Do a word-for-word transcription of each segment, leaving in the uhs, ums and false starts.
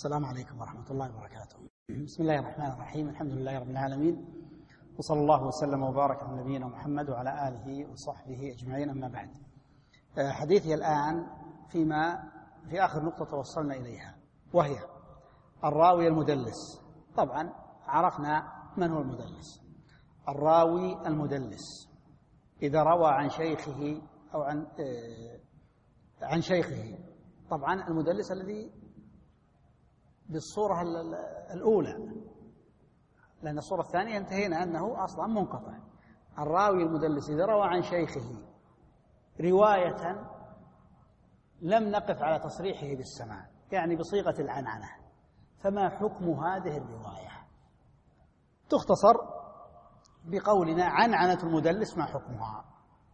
السلام عليكم ورحمة الله وبركاته. بسم الله الرحمن الرحيم. الحمد لله رب العالمين، وصلى الله وسلم وبارك على نبينا محمد وعلى آله وصحبه أجمعين، أما بعد. حديثي الآن فيما في آخر نقطة توصلنا إليها، وهي الراوي المدلس. طبعا عرفنا من هو المدلس. الراوي المدلس إذا روى عن شيخه أو عن عن شيخه، طبعا المدلس الذي بالصورة الأولى، لأن الصورة الثانية انتهينا أنه أصلا منقطع. الراوي المدلس إذا روى عن شيخه رواية لم نقف على تصريحه بالسماع، يعني بصيغة العنعنة، فما حكم هذه الرواية؟ تختصر بقولنا عنعنة المدلس ما حكمها.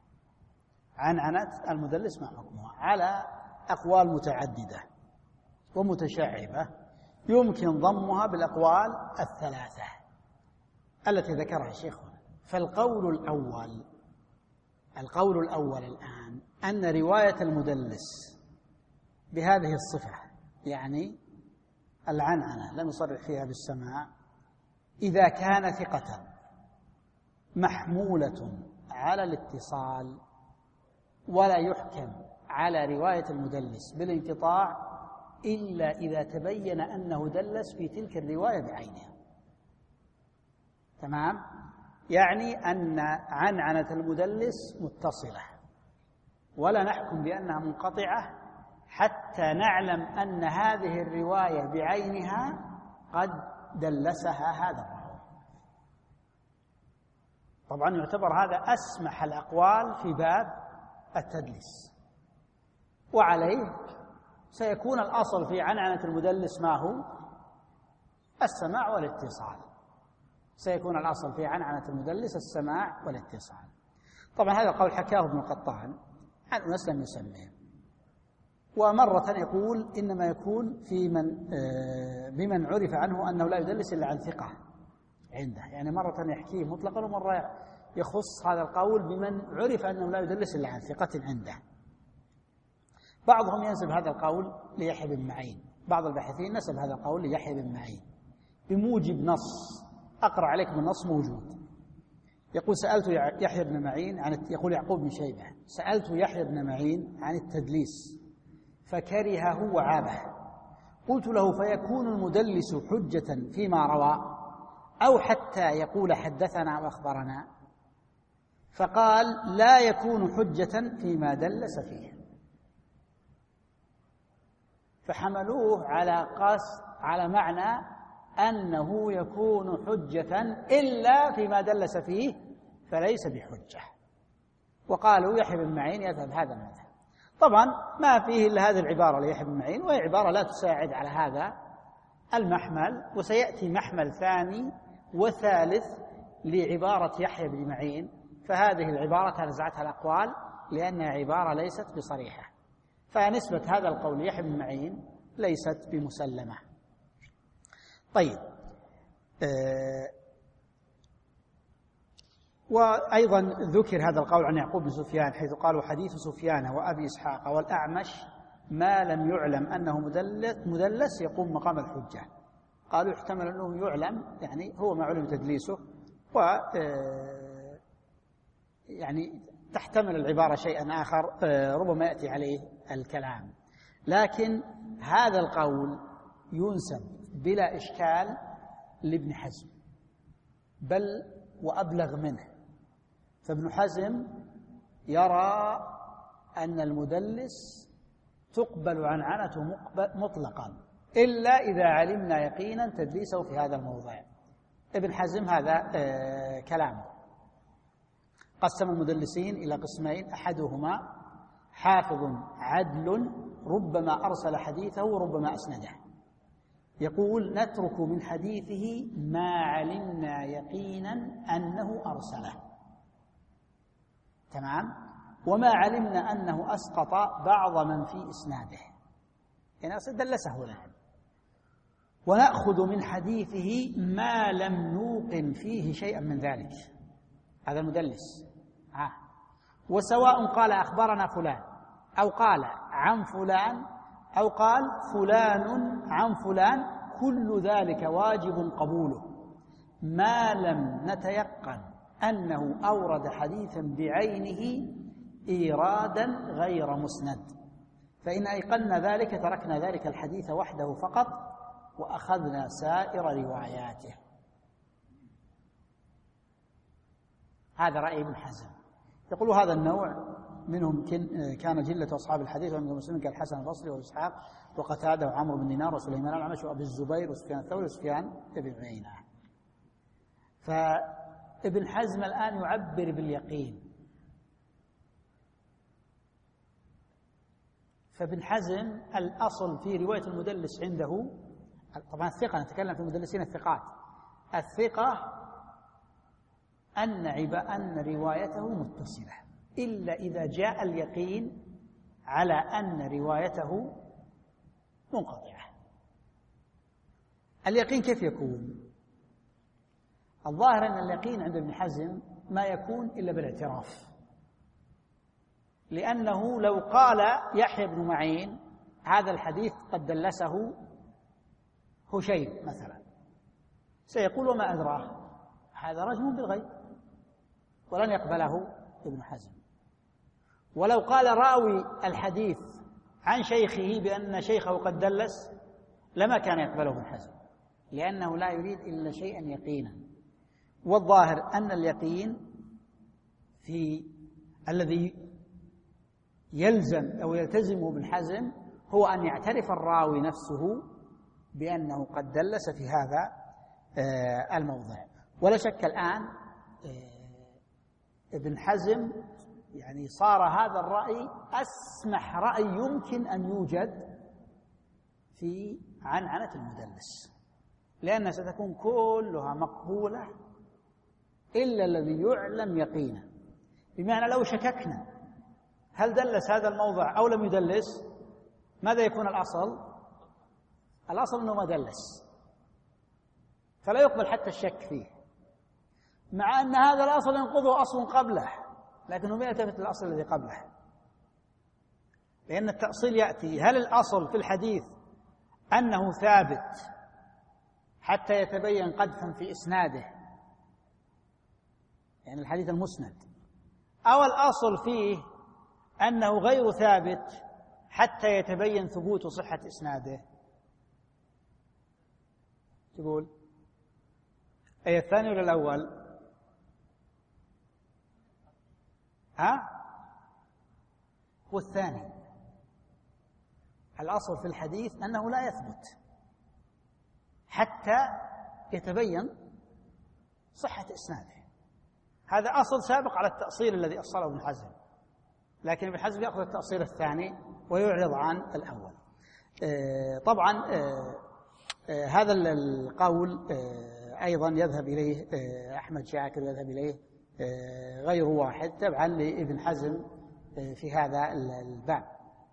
عنعنة المدلس ما حكمها على أقوال متعددة ومتشعبة يمكن ضمها بالأقوال الثلاثة التي ذكرها الشيخ. فالقول الأول القول الأول الآن أن رواية المدلس بهذه الصفة، يعني العنعنة لم يصرح فيها بالسماع، إذا كان ثقة محمولة على الاتصال، ولا يحكم على رواية المدلس بالانقطاع إلا إذا تبين أنه دلس في تلك الرواية بعينها. تمام؟ يعني أن عنعنة المدلس متصلة، ولا نحكم بأنها منقطعة حتى نعلم أن هذه الرواية بعينها قد دلسها هذا الراوي. طبعا يعتبر هذا أسمح الأقوال في باب التدليس، وعليه سيكون الأصل في عنعنة المدلس ما هو؟ السماع والاتصال. سيكون الأصل في عنعنة المدلس السماع والاتصال. طبعا هذا القول حكاه ابن القطان عن أناس لم يسميه، ومرة يقول إنما يكون في من بمن عرف عنه أنه لا يدلس إلا عن ثقة عنده، يعني مرة يحكيه مطلقا ومرة يخص هذا القول بمن عرف أنه لا يدلس إلا عن ثقة عنده. بعضهم ينسب هذا القول ليحيى بن معين، بعض الباحثين نسب هذا القول ليحيى بن معين بموجب نص. أقرأ عليكم النص موجود. يقول سألت يحيى بن معين عن يقول يعقوب بن شيبة سألت يحيى بن معين عن التدليس فكرهه وعابه، قلت له فيكون المدلس حجة فيما روى أو حتى يقول حدثنا وأخبرنا؟ فقال لا يكون حجة فيما دلس فيه. فحملوه على قصد على معنى أنه يكون حجة إلا فيما دلس فيه فليس بحجة، وقالوا يحيى بن معين يذهب هذا المذهب. طبعا ما فيه إلا هذه العبارة ليحيى بن معين، وهي عبارة لا تساعد على هذا المحمل، وسيأتي محمل ثاني وثالث لعبارة يحيى بن معين، فهذه العبارة تنزعتها الأقوال لأنها عبارة ليست بصريحة، فنسبة هذا القول ليحيى بن معين ليست بمسلمة. طيب، آه وأيضا ذكر هذا القول عن يعقوب بن سفيان حيث قالوا حديث سفيان وأبي إسحاق والأعمش ما لم يعلم أنه مدلس يقوم مقام الحجة. قالوا يحتمل أنه يعلم، يعني هو ما علم تدليسه، و يعني تحتمل العبارة شيئا آخر ربما يأتي عليه الكلام. لكن هذا القول ينسب بلا إشكال لابن حزم، بل وأبلغ منه. فابن حزم يرى أن المدلس تقبل عنعنته مطلقا إلا إذا علمنا يقينا تدليسه في هذا الموضع. ابن حزم هذا كلامه. قسم المدلسين إلى قسمين، أحدهما حافظ عدل ربما أرسل حديثه وربما أسنده. يقول نترك من حديثه ما علمنا يقينا أنه أرسله، تمام، وما علمنا أنه أسقط بعض من في إسناده، يعني دلسه لنا. ونأخذ من حديثه ما لم نوقن فيه شيئا من ذلك. هذا المدلس. آه. وسواء قال أخبرنا فلان أو قال عن فلان أو قال فلان عن فلان كل ذلك واجب قبوله ما لم نتيقن أنه أورد حديثا بعينه إيرادا غير مسند، فإن أيقنا ذلك تركنا ذلك الحديث وحده فقط وأخذنا سائر رواياته. هذا رأي ابن حزم. يقول هذا النوع منهم كان جلة أصحاب الحديث ومن المسلمين كالحسن البصري وإسحاق وقتادة وعمرو بن دينار وسليمان الأعمش وأبي الزبير وسفيان الثوري وسفيان بن عيينة. فابن حزم الآن يعبر باليقين. فابن حزم الأصل في رواية المدلس عنده، طبعا الثقة، نتكلم في المدلسين الثقات، الثقة أن أن روايته متصلة إلا إذا جاء اليقين على أن روايته منقطعة. اليقين كيف يكون؟ الظاهر أن اليقين عند ابن حزم ما يكون إلا بالاعتراف، لأنه لو قال يحيى بن معين هذا الحديث قد دلسه هشيم مثلا، سيقول وما أدراه، هذا رجم بالغيب ولن يقبله ابن حزم. ولو قال راوي الحديث عن شيخه بأن شيخه قد دلس لما كان يقبله ابن حزم، لأنه لا يريد إلا شيئا يقينا. والظاهر أن اليقين في الذي يلزم أو يلتزمه ابن حزم هو أن يعترف الراوي نفسه بأنه قد دلس في هذا الموضع. ولا شك الآن ابن حزم يعني صار هذا الرأي أسمح رأي يمكن أن يوجد في عنعنة المدلس، لأنها ستكون كلها مقبولة إلا الذي يعلم يقينا. بمعنى لو شككنا هل دلس هذا الموضع أو لم يدلس، ماذا يكون الأصل؟ الأصل أنه ما دلس، فلا يقبل حتى الشك فيه، مع أن هذا الأصل ينقضه أصل قبله، لكنه ما يلتفت للأصل الذي قبله، لأن التأصيل يأتي هل الأصل في الحديث أنه ثابت حتى يتبين قدحا في إسناده، يعني الحديث المسند، أو الأصل فيه أنه غير ثابت حتى يتبين ثبوت صحة إسناده. تقول أي الثاني ولا الأول؟ ها؟ هو الثاني. الأصل في الحديث أنه لا يثبت حتى يتبين صحة إسناده. هذا أصل سابق على التأصيل الذي أصله ابن حزم، لكن ابن حزم يأخذ التأصيل الثاني ويعرض عن الأول. طبعا هذا القول أيضا يذهب إليه أحمد شاكر ويذهب إليه غير واحد تبعا لابن حزم في هذا الباب،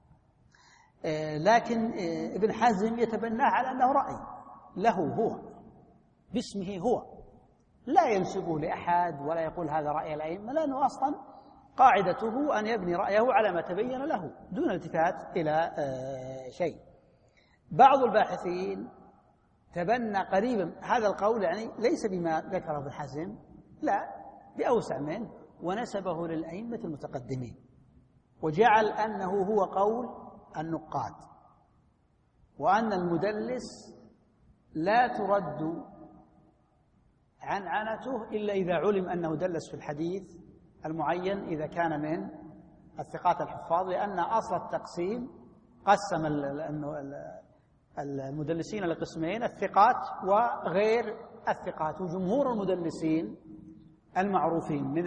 لكن ابن حزم يتبناه على أنه رأي له هو باسمه هو، لا ينسبه لأحد ولا يقول هذا رأي الأئمة، لأنه أصلا قاعدته أن يبني رأيه على ما تبين له دون التفات إلى شيء. بعض الباحثين تبنى قريبا هذا القول، يعني ليس بما ذكره ابن حزم، لا بأوسع منه، ونسبه للأئمة المتقدمين، وجعل أنه هو قول النقاد، وأن المدلس لا ترد عنعنته إلا إذا علم أنه دلس في الحديث المعين إذا كان من الثقات الحفاظ، لأن أصل التقسيم قسم المدلسين لقسمين: الثقات وغير الثقات. وجمهور المدلسين المعروفين من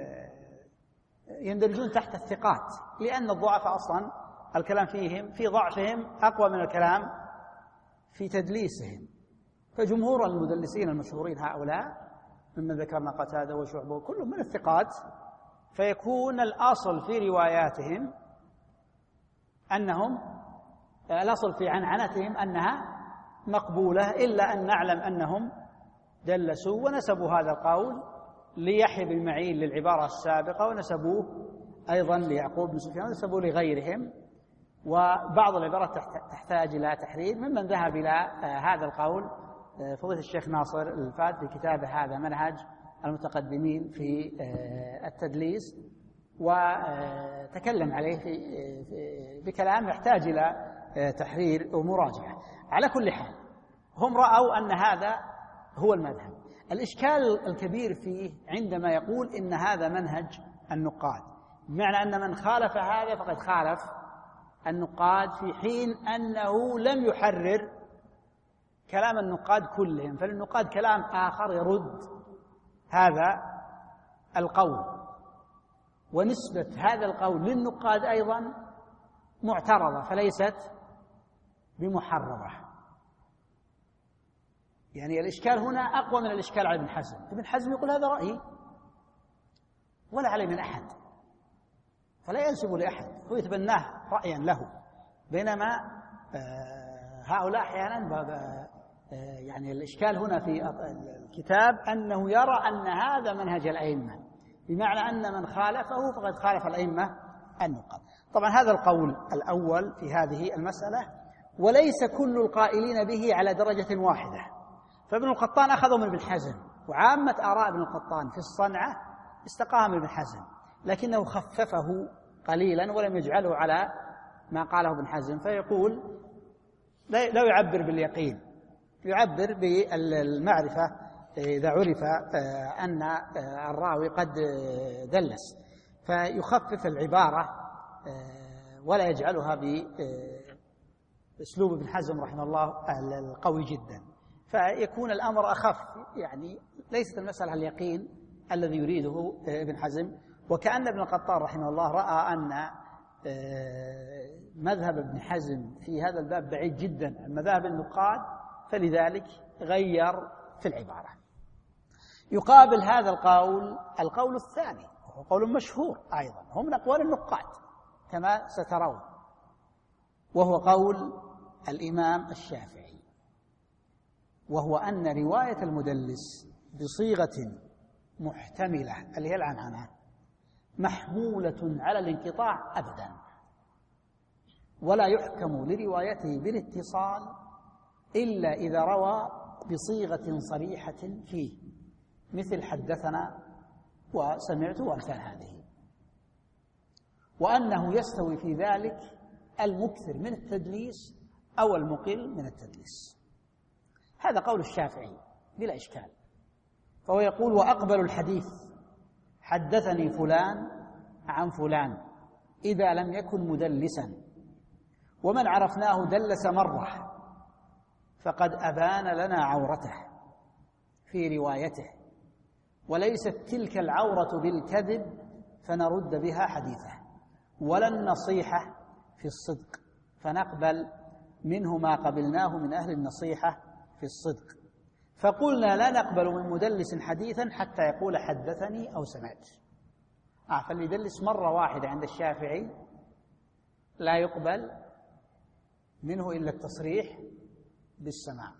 يندرجون تحت الثقات، لأن الضعف أصلا الكلام فيهم في ضعفهم أقوى من الكلام في تدليسهم. فجمهور المدلسين المشهورين هؤلاء ممن ذكرنا قتادة وشعبة كلهم من الثقات، فيكون الأصل في رواياتهم أنهم الأصل في عنعنتهم أنها مقبولة، إلا أن نعلم أنهم دلسوا ونسبوا هذا القول ليحيى بن معين للعبارة السابقة، ونسبوه أيضا ليعقوب بن سفيان، ونسبوه لغيرهم وبعض العبارات تحتاج إلى تحرير. ممن ذهب إلى هذا القول فضيلة الشيخ ناصر الفاد في كتابه هذا منهج المتقدمين في التدليس، وتكلم عليه في بكلام يحتاج إلى تحرير ومراجعة. على كل حال هم رأوا أن هذا هو المذهب. الإشكال الكبير فيه عندما يقول إن هذا منهج النقاد، بمعنى أن من خالف هذا فقد خالف النقاد، في حين أنه لم يحرر كلام النقاد كلهم، فللنقاد كلام آخر يرد هذا القول، ونسبة هذا القول للنقاد أيضا معترضة فليست بمحررة. يعني الإشكال هنا أقوى من الإشكال على ابن حزم. ابن حزم يقول هذا رأيي ولا علي من أحد، فلا ينسب لأحد، هو يتبناه رأيا له. بينما هؤلاء أحيانا يعني الإشكال هنا في الكتاب أنه يرى أن هذا منهج الأئمة، بمعنى أن من خالفه فقد خالف الأئمة النقاد. طبعا هذا القول الأول في هذه المسألة، وليس كل القائلين به على درجة واحدة. فابن القطان أخذه من ابن حزم، وعامة آراء ابن القطان في الصنعة استقاها من ابن حزم، لكنه خففه قليلا ولم يجعله على ما قاله ابن حزم، فيقول لا يعبر باليقين، يعبر بالمعرفة إذا عرف أن الراوي قد دلس، فيخفف العبارة ولا يجعلها بأسلوب ابن حزم رحمه الله القوي جدا، فيكون الأمر أخف. يعني ليست المسألة اليقين الذي يريده ابن حزم. وكأن ابن القطان رحمه الله رأى أن مذهب ابن حزم في هذا الباب بعيد جدا عن مذاهب النقاد، فلذلك غير في العبارة. يقابل هذا القول القول الثاني، وهو قول مشهور أيضا، هم من أقوال النقاد كما سترون، وهو قول الإمام الشافعي، وهو أن رواية المدلس بصيغة محتملة اللي هي العنعنة محمولة على الانقطاع أبدا، ولا يحكم لروايته بالاتصال إلا إذا روى بصيغة صريحة فيه، مثل حدثنا وسمعت وأمثال هذه، وأنه يستوي في ذلك المكثر من التدليس أو المقل من التدليس. هذا قول الشافعي بلا إشكال. فهو يقول: وأقبل الحديث حدثني فلان عن فلان إذا لم يكن مدلسا، ومن عرفناه دلس مرة فقد أبان لنا عورته في روايته، وليست تلك العورة بالكذب فنرد بها حديثه، ولا النصيحة في الصدق فنقبل منه ما قبلناه من أهل النصيحة في الصدق. فقلنا لا نقبل من مدلس حديثا حتى يقول حدثني أو سمعت. آه فاللي يدلس مرة واحدة عند الشافعي لا يقبل منه إلا التصريح بالسماع،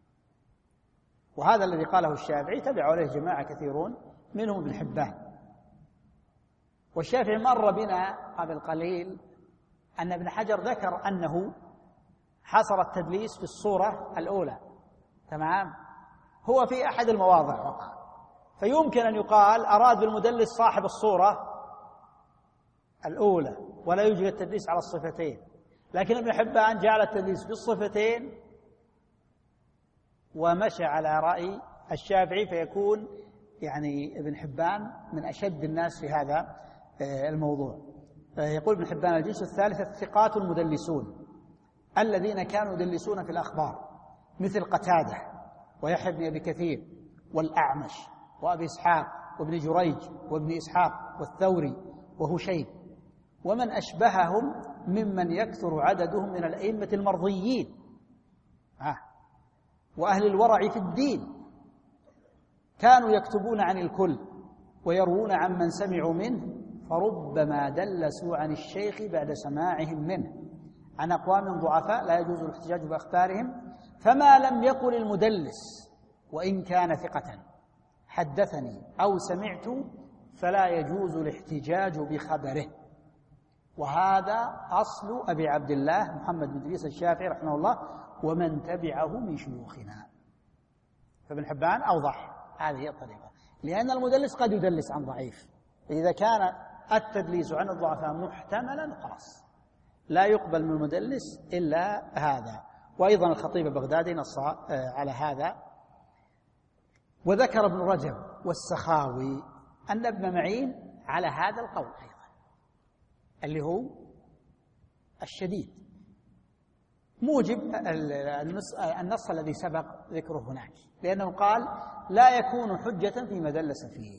وهذا الذي قاله الشافعي تبع عليه جماعة كثيرون منهم ابن حبان. والشافعي مر بنا قبل قليل أن ابن حجر ذكر أنه حصر التدليس في الصورة الأولى، تمام، هو في أحد المواضع وقع، فيمكن أن يقال أراد بالمدلس صاحب الصورة الأولى ولا يوجد التدليس على الصفتين، لكن ابن حبان جعل التدليس بالصفتين ومشى على رأي الشافعي، فيكون يعني ابن حبان من أشد الناس في هذا الموضوع. يقول ابن حبان: الجنس الثالث الثقات المدلسون الذين كانوا يدلسون في الأخبار، مثل قتادة ويحيى بن أبي كثير والأعمش وأبي إسحاق وابن جريج وابن إسحاق والثوري وهشيم، ومن أشبههم ممن يكثر عددهم من الأئمة المرضيين آه. وأهل الورع في الدين، كانوا يكتبون عن الكل ويروون عن من سمعوا منه، فربما دلسوا عن الشيخ بعد سماعهم منه عن أقوام ضعفاء لا يجوز الاحتجاج بأخبارهم، فما لم يقل المدلس وإن كان ثقة حدثني أو سمعت فلا يجوز الاحتجاج بخبره. وهذا أصل أبي عبد الله محمد بن إدريس الشافعي رحمه الله ومن تبعه من شيوخنا. فابن حبان أوضح هذه الطريقة، لأن المدلس قد يدلس عن ضعيف، إذا كان التدليس عن الضعفاء محتملا خلاص لا يقبل من المدلس إلا هذا. وأيضا الخطيب البغدادي نص على هذا. وذكر ابن رجب والسخاوي أن ابن معين على هذا القول أيضا اللي هو الشديد، موجب النص الذي سبق ذكره هناك، لأنه قال لا يكون حجة فيما دلس فيه.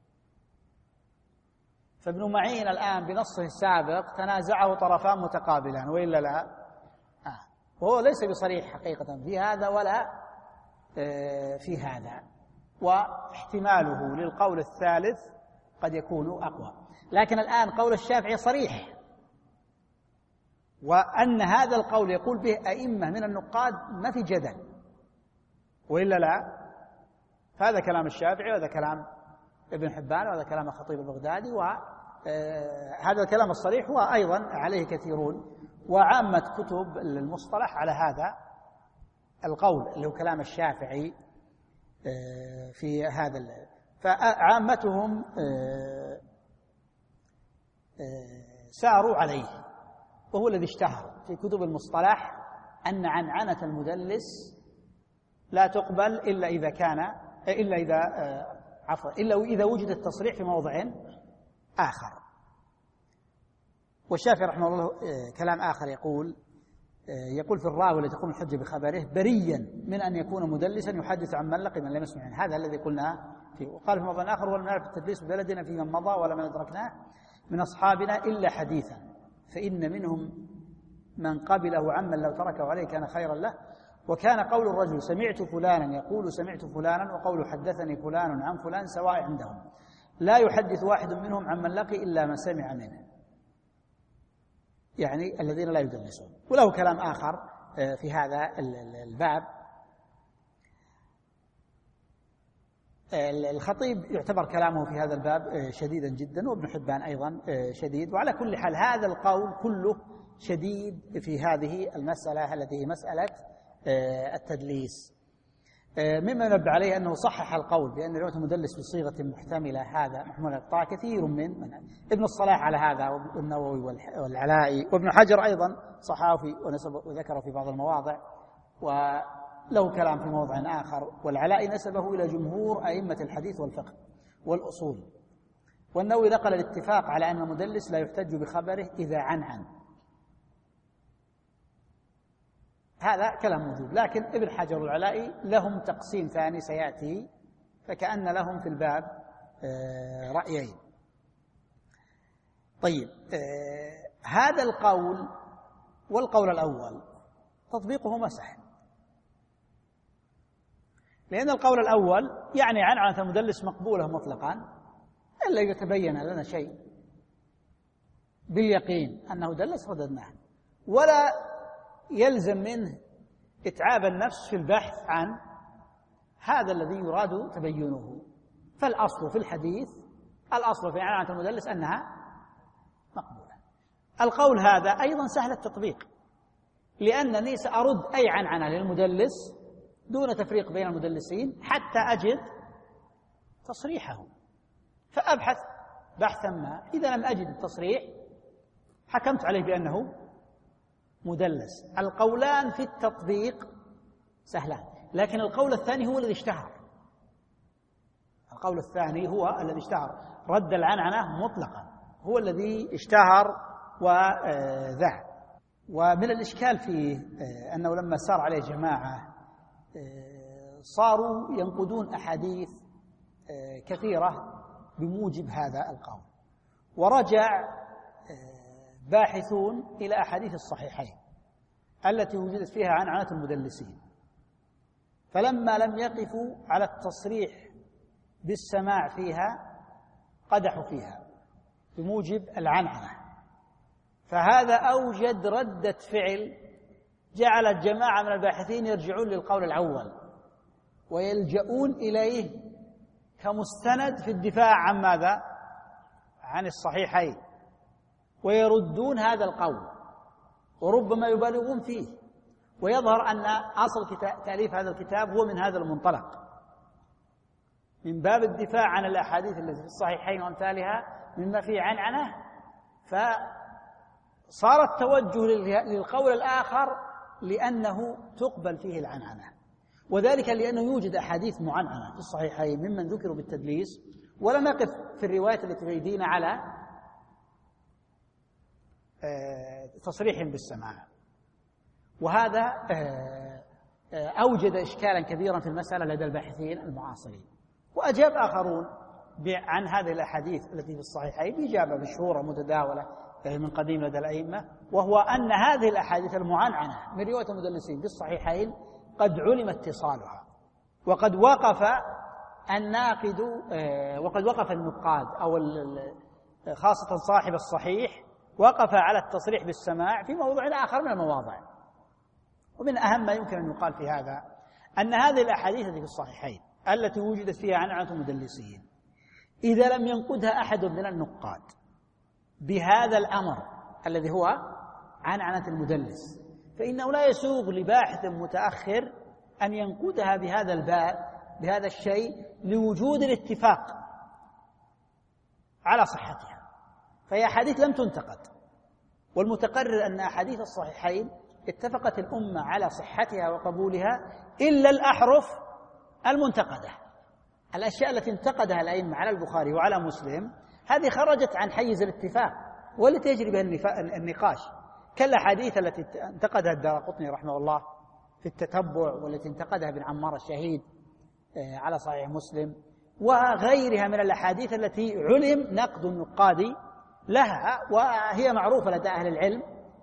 فابن معين الآن بنصه السابق تنازعه طرفان متقابلان وإلا لا، آه. وهو ليس بصريح حقيقة في هذا ولا آه في هذا، واحتماله للقول الثالث قد يكون أقوى. لكن الآن قول الشافعي صريح، وأن هذا القول يقول به أئمة من النقاد ما في جدل وإلا لا. فهذا كلام الشافعي وهذا كلام ابن حبان وهذا كلام الخطيب البغدادي، وهذا الكلام الصريح وأيضا عليه كثيرون، وعامة كتب المصطلح على هذا القول اللي هو كلام الشافعي في هذا. فعامتهم ساروا عليه، وهو الذي اشتهر في كتب المصطلح أن عنعنة المدلس لا تقبل إلا إذا كان إلا إذا عفوا إلا إذا وجد التصريح في موضع آخر. والشافعي رحمه الله كلام آخر يقول يقول في الراوي الذي تقوم الحجة بخبره بريا من أن يكون مدلسا يحدث عن من لقي من لم يسمع منه. هذا الذي قلنا فيه. وقال في موضع آخر ولم نعرف التدليس ببلدنا في من مضى ولا من أدركناه من أصحابنا إلا حديثا، فإن منهم من قبله عمن لو تركه عليه كان خيرا له. وكان قول الرجل سمعت فلانا يقول سمعت فلانا وقول حدثني فلان عن فلان سواء عندهم، لا يحدث واحد منهم عمن لقي إلا ما سمع منه، يعني الذين لا يدلسون. وله كلام آخر في هذا الباب. الخطيب يعتبر كلامه في هذا الباب شديدا جدا، وابن حبان أيضا شديد. وعلى كل حال هذا القول كله شديد في هذه المسألة التي هي مسألة التدليس. مما نبدأ عليه أنه صحح القول بأن رواية المدلس بصيغة محتملة هذا محمول القطاع كثير من, من ابن الصلاح على هذا، والنووي والعلائي، وابن حجر أيضا صححه وذكره في بعض المواضع، وله كلام في موضع آخر. والعلائي نسبه إلى جمهور أئمة الحديث والفقه والأصول. والنووي نقل الاتفاق على أن المدلس لا يحتج بخبره إذا عنعن. هذا كلام موجود، لكن ابن حجر والعلائي لهم تقسيم ثاني سيأتي، فكأن لهم في الباب رأيين. طيب، هذا القول والقول الأول تطبيقهما سهل، لأن القول الأول يعني عنعنة المدلس مقبولة مطلقا إلا إذا تبين لنا شيء باليقين أنه دلس رددناه، ولا يلزم منه إتعاب النفس في البحث عن هذا الذي يراد تبينه. فالأصل في الحديث، الأصل في عنعنة المدلس أنها مقبولة. القول هذا أيضا سهل التطبيق، لأنني سأرد أي عنعنة للمدلس دون تفريق بين المدلسين حتى أجد تصريحه، فأبحث بحثا ما، إذا لم أجد التصريح حكمت عليه بأنه مدلس. القولان في التطبيق سهلان، لكن القول الثاني هو الذي اشتهر. القول الثاني هو الذي اشتهر، رد العنعنة مطلقا هو الذي اشتهر وذاع. ومن الإشكال فيه أنه لما سار عليه جماعة صاروا ينقدون أحاديث كثيرة بموجب هذا القول، ورجع باحثون إلى أحاديث الصحيحين التي وجدت فيها عنعنة المدلسين، فلما لم يقفوا على التصريح بالسماع فيها قدحوا فيها بموجب العنعنة، فهذا أوجد ردة فعل جعلت جماعة من الباحثين يرجعون للقول الأول ويلجؤون إليه كمستند في الدفاع عن ماذا؟ عن الصحيحين. ويردون هذا القول وربما يبالغون فيه، ويظهر أن أصل تأليف هذا الكتاب هو من هذا المنطلق، من باب الدفاع عن الأحاديث التي في الصحيحين وأمثالها مما فيه عنعنة، فصار التوجه للقول الآخر لأنه تقبل فيه العنعنة، وذلك لأنه يوجد أحاديث معنعنة في الصحيحين ممن ذكروا بالتدليس، ولا نقف في الروايات التي تفيدنا على تصريح بالسماع. وهذا أوجد إشكالا كبيرا في المسألة لدى الباحثين المعاصرين. وأجاب آخرون عن هذه الأحاديث التي في الصحيحين بإجابة مشهورة متداولة من قديم لدى الأئمة، وهو أن هذه الأحاديث المعنعنة من رواية المدلسين في الصحيحين قد علم اتصالها، وقد وقف الناقد وقد وقف النقاد أو خاصة صاحب الصحيح وقف على التصريح بالسماع في موضوع آخر من المواضع. ومن أهم ما يمكن أن يقال في هذا أن هذه الأحاديث التي في الصحيحين التي وجدت فيها عنعنة المدلسين إذا لم ينقدها أحد من النقاد بهذا الأمر الذي هو عنعنة المدلس، فإنه لا يسوغ لباحث متأخر أن ينقدها بهذا الباب بهذا الشيء لوجود الاتفاق على صحتها، فهي أحاديث لم تنتقد. والمتقرر أن أحاديث الصحيحين اتفقت الأمة على صحتها وقبولها إلا الأحرف المنتقدة. الأشياء التي انتقدها الأئمة على البخاري وعلى مسلم هذه خرجت عن حيز الاتفاق والتي يجري بها النقاش، كالأحاديث التي انتقدها الدارقطني رحمه الله في التتبع، والتي انتقدها ابن عمار الشهيد على صحيح مسلم، وغيرها من الأحاديث التي علم نقد النقاد لها وهي معروفة لدى أهل العلم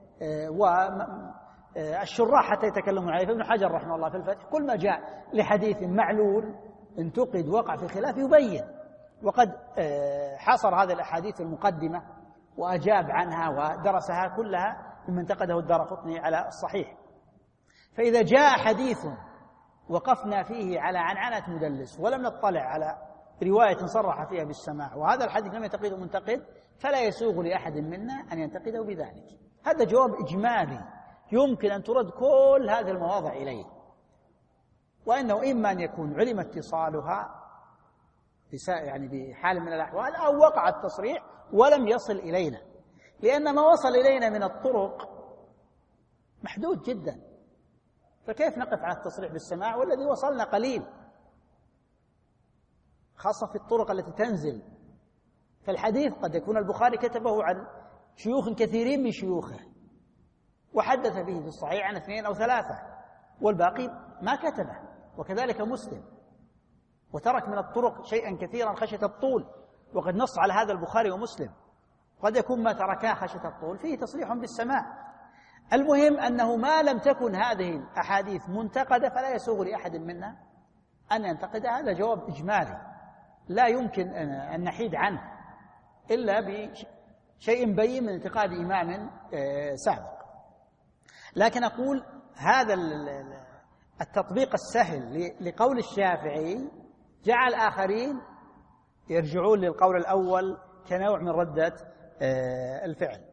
والشراح حتى يتكلمون عليه. فابن حجر رحمه الله في الفتح كل ما جاء لحديث معلول انتقد وقع في خلاف يبين، وقد حصر هذه الأحاديث المقدمة وأجاب عنها ودرسها كلها مما انتقده الدارقطني على الصحيح. فإذا جاء حديث وقفنا فيه على عنعنة مدلس ولم نطلع على رواية صرح فيها بالسماع وهذا الحديث لم ينتقده منتقد، فلا يسوغ لأحد منا أن ينتقده بذلك. هذا جواب إجمالي يمكن أن ترد كل هذه المواضع إليه، وإنه إما أن يكون علم اتصالها يعني بحال من الأحوال، أو وقع التصريح ولم يصل إلينا، لأن ما وصل إلينا من الطرق محدود جدا، فكيف نقف على التصريح بالسماع والذي وصلنا قليل، خاصة في الطرق التي تنزل. فالحديث قد يكون البخاري كتبه عن شيوخ كثيرين من شيوخه وحدث به في الصحيح عن اثنين أو ثلاثة والباقي ما كتبه، وكذلك مسلم، وترك من الطرق شيئا كثيرا خشية الطول، وقد نص على هذا البخاري ومسلم. قد يكون ما تركاه خشية الطول فيه تصريح بالسماع. المهم أنه ما لم تكن هذه الأحاديث منتقدة فلا يسوغ لأحد منا أن ينتقد. هذا جواب إجمالي لا يمكن أن نحيد عنه إلا بشيء بين من انتقاد إمام سابق. لكن أقول هذا التطبيق السهل لقول الشافعي جعل آخرين يرجعون للقول الأول كنوع من ردة الفعل.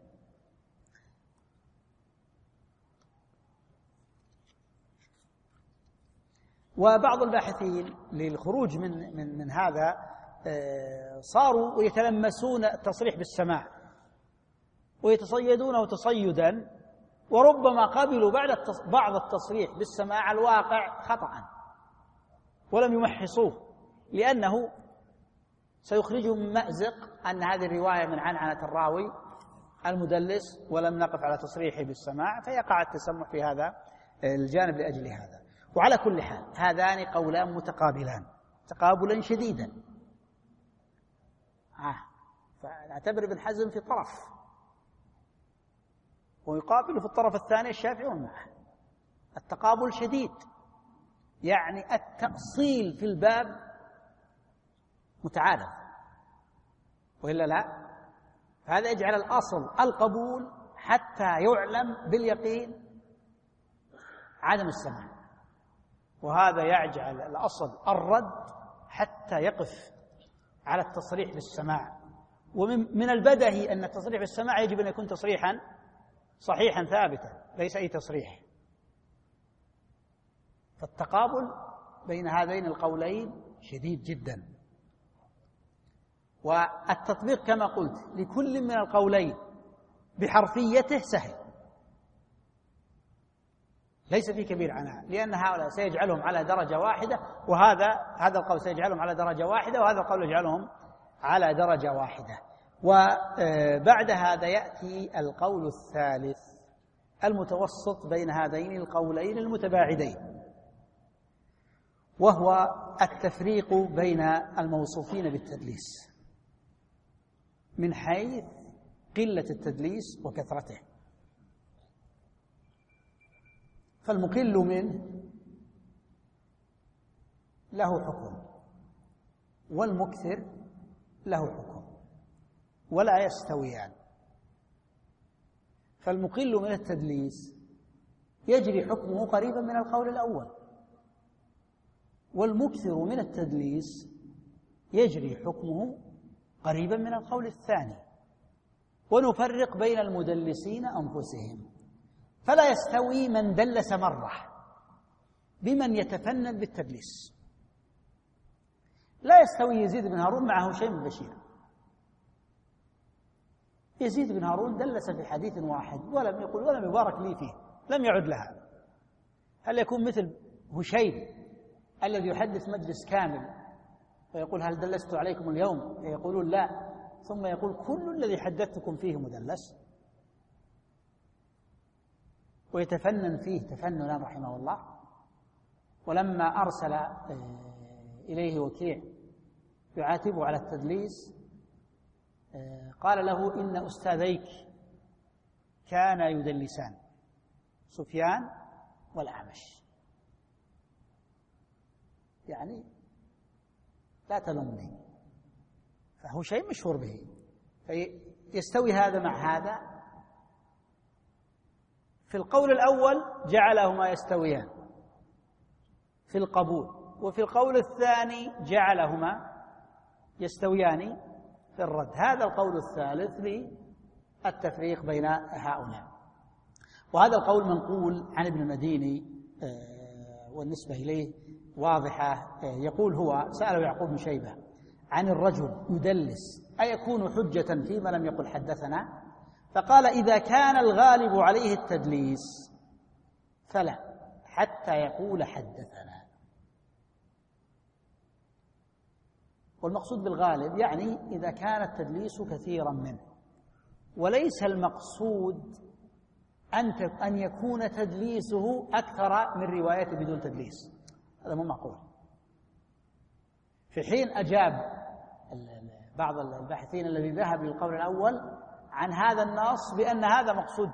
وبعض الباحثين للخروج من من من هذا صاروا يتلمسون التصريح بالسماع ويتصيدونه تصيدا، وربما قبلوا بعد بعض التصريح بالسماع الواقع خطأ ولم يمحصوه، لأنه سيخرجهم من مأزق أن هذه الرواية من عنعنة الراوي المدلس ولم نقف على تصريحه بالسماع، فيقع التسمح في هذا الجانب لأجل هذا. وعلى كل حال هذان قولان متقابلان تقابلا شديدا. آه. فنعتبر ابن حزم في طرف ويقابل في الطرف الثاني الشافعي والمعه، التقابل شديد، يعني التأصيل في الباب متعارض وإلا لا. فهذا يجعل الأصل القبول حتى يعلم باليقين عدم السماع، وهذا يجعل الأصل الرد حتى يقف على التصريح بالسماع. ومن البدهي أن التصريح بالسماع يجب أن يكون تصريحا صحيحا ثابتا، ليس أي تصريح. فالتقابل بين هذين القولين شديد جدا، والتطبيق كما قلت لكل من القولين بحرفيته سهل، ليس في كبير عناء، لأن هؤلاء سيجعلهم على درجة واحدة، وهذا هذا القول سيجعلهم على درجة واحدة، وهذا القول يجعلهم على درجة واحدة. وبعد هذا يأتي القول الثالث المتوسط بين هذين القولين المتباعدين، وهو التفريق بين الموصوفين بالتدليس من حيث قلة التدليس وكثرته. فالمقل منه له حكم، والمكثر له حكم، ولا يستويان. فالمقل من التدليس يجري حكمه قريبا من القول الأول، والمكثر من التدليس يجري حكمه قريبا من القول الثاني. ونفرق بين المدلسين أنفسهم، فلا يستوي من دلس مرة بمن يتفنن بالتدليس. لا يستوي يزيد بن هارون مع هشيم بن بشير. يزيد بن هارون دلس في حديث واحد ولم يقل ولم يبارك لي فيه، لم يعد لها. هل يكون مثل هشيم الذي يحدث مجلس كامل فيقول هل دلست عليكم اليوم؟ فيقولون لا، ثم يقول كل الذي حدثتكم فيه مدلس، ويتفنن فيه تفننا رحمه الله. ولما أرسل إليه وكيع يعاتبه على التدليس قال له إن أستاذيك كانا يدلسان، سفيان والأعمش، يعني لا تلومني. فهو شيء مشهور به، فيستوي هذا مع هذا. في القول الأول جعلهما يستويان في القبول، وفي القول الثاني جعلهما يستويان في الرد. هذا القول الثالث للتفريق بين هؤلاء، وهذا القول منقول عن ابن المديني والنسبة إليه واضحة. يقول هو سأله يعقوب بن شيبة عن الرجل يدلس أيكون حجة فيما لم يقل حدثنا؟ فقال إذا كان الغالب عليه التدليس فلا حتى يقول حدثنا. والمقصود بالغالب يعني إذا كان التدليس كثيرا منه، وليس المقصود أن يكون تدليسه أكثر من روايته بدون تدليس، هذا مو معقول. في حين أجاب بعض الباحثين الذي ذهب للقول الأول عن هذا النص بأن هذا مقصود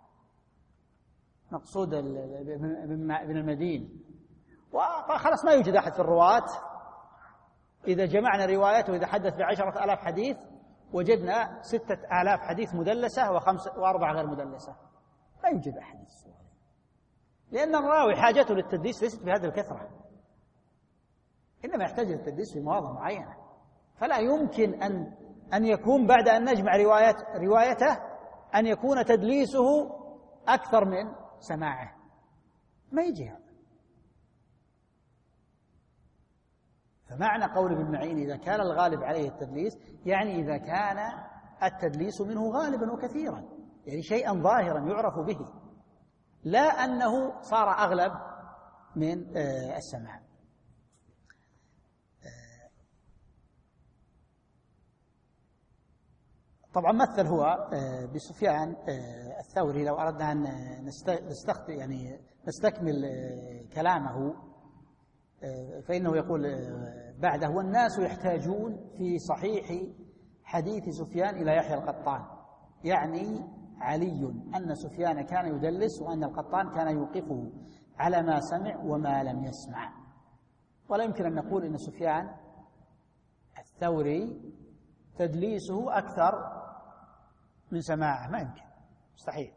مقصود ابن المدين، وخلاص ما يوجد أحد في الرواة إذا جمعنا روايته إذا حدث بعشرة آلاف حديث وجدنا ستة آلاف حديث مدلسة وخمس وأربعة غير مدلسة، ما يوجد أحد، لأن الراوي حاجته للتدليس ليست بهذه الكثرة، إنما يحتاج للتدليس في مواضع معينة. فلا يمكن أن أن يكون بعد أن نجمع روايات روايته أن يكون تدليسه أكثر من سماعه، ما يجي هذا. فمعنى قول ابن معين إذا كان الغالب عليه التدليس يعني إذا كان التدليس منه غالبا وكثيرا، يعني شيئا ظاهرا يعرف به، لا أنه صار أغلب من السماع. طبعا مثل هو بسفيان الثوري، لو أردنا أن نستخد يعني نستكمل كلامه فإنه يقول بعده والناس يحتاجون في صحيح حديث سفيان إلى يحيى القطان، يعني علي أن سفيان كان يدلس وأن القطان كان يوقفه على ما سمع وما لم يسمع. ولا يمكن أن نقول إن سفيان الثوري تدليسه أكثر من سماعه، ما يمكن، مستحيل.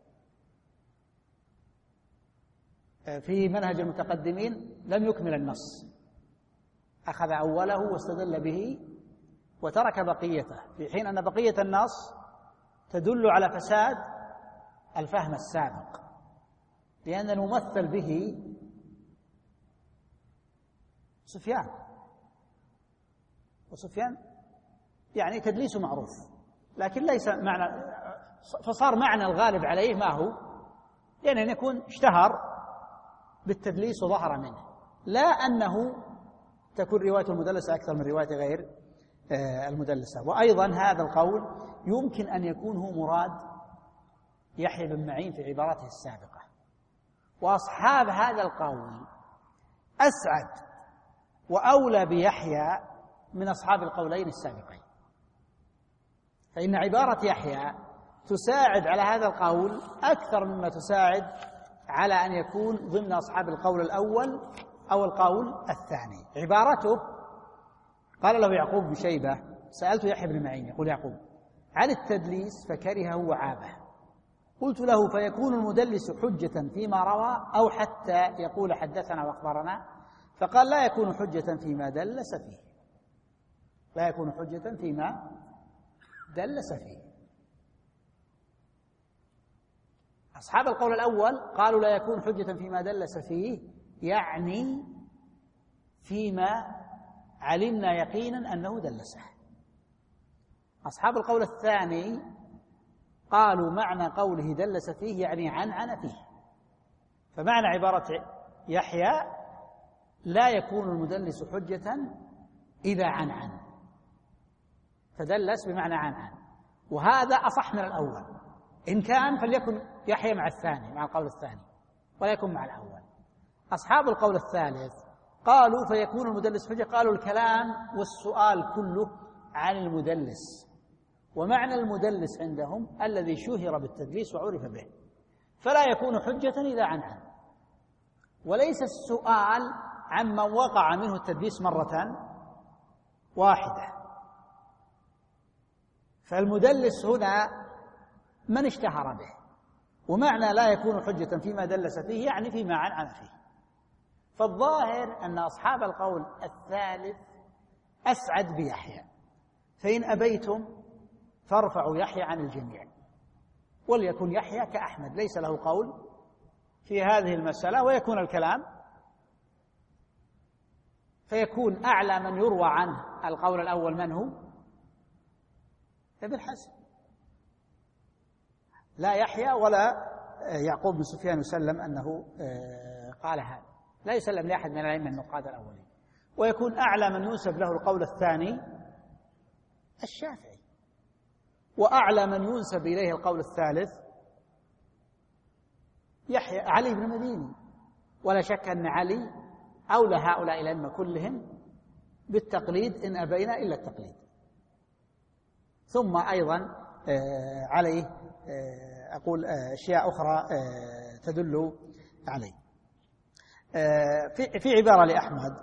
في منهج المتقدمين لم يكمل النص، أخذ أوله واستدل به وترك بقيته، في حين أن بقية النص تدل على فساد الفهم السابق، لأن الممثل به سفيان، وسفيان يعني تدليسه معروف، لكن ليس معنى، فصار معنى الغالب عليه ما هو؟ يعني أن يكون اشتهر بالتدليس وظهر منه، لا أنه تكون رواية المدلسة أكثر من رواية غير المدلسة. وأيضا هذا القول يمكن أن يكون هو مراد يحيى بن معين في عبارته السابقة، وأصحاب هذا القول أسعد وأولى بيحيى من أصحاب القولين السابقين، فإن عبارة يحيى تساعد على هذا القول أكثر مما تساعد على أن يكون ضمن أصحاب القول الأول أو القول الثاني. عبارته قال له يعقوب بن شيبة: سألت يحيى بن معين، يقول يعقوب، عن التدليس فكرهه وعابه، قلت له: فيكون المدلس حجة فيما روى أو حتى يقول حدثنا وأخبرنا؟ فقال: لا يكون حجة فيما دلس فيه، لا يكون حجة فيما دلس فيه. أصحاب القول الأول قالوا لا يكون حجة فيما دلس فيه، يعني فيما علمنا يقينا أنه دلسه. أصحاب القول الثاني قالوا معنى قوله دلس فيه يعني عنعن فيه، فمعنى عبارة يحيى لا يكون المدلس حجة إذا عنعن، فدلس بمعنى عنعن، وهذا أصح من الأول. إن كان فليكن يحيى مع الثاني، مع القول الثاني، ولا يكون مع الأول. أصحاب القول الثالث قالوا فيكون المدلس حجة، قالوا الكلام والسؤال كله عن المدلس، ومعنى المدلس عندهم الذي شهر بالتدليس وعرف به، فلا يكون حجة إذا عنعن، وليس السؤال عمن وقع منه التدليس مرة واحدة. فالمدلس هنا من اشتهر به، ومعنى لا يكون حجة فيما دلس فيه يعني فيما عنعن فيه. فالظاهر أن أصحاب القول الثالث أسعد بيحيى، فإن أبيتم فارفعوا يحيى عن الجميع، وليكن يحيى كأحمد ليس له قول في هذه المسألة، ويكون الكلام فيكون أعلى من يروى عنه القول الأول من هو؟ ابن حزم، لا يحيى ولا يعقوب بن سفيان يسلم أنه قال هذا، لا يسلم لأحد من الأئمة النقاد الأولين. ويكون أعلى من ينسب له القول الثاني الشافعي، وأعلى من ينسب إليه القول الثالث يحيى علي بن مديني، ولا شك أن علي أولى هؤلاء الأئمة كلهم بالتقليد إن أبينا إلا التقليد. ثم أيضا عليه أقول أشياء أخرى تدل عليه. في عبارة لأحمد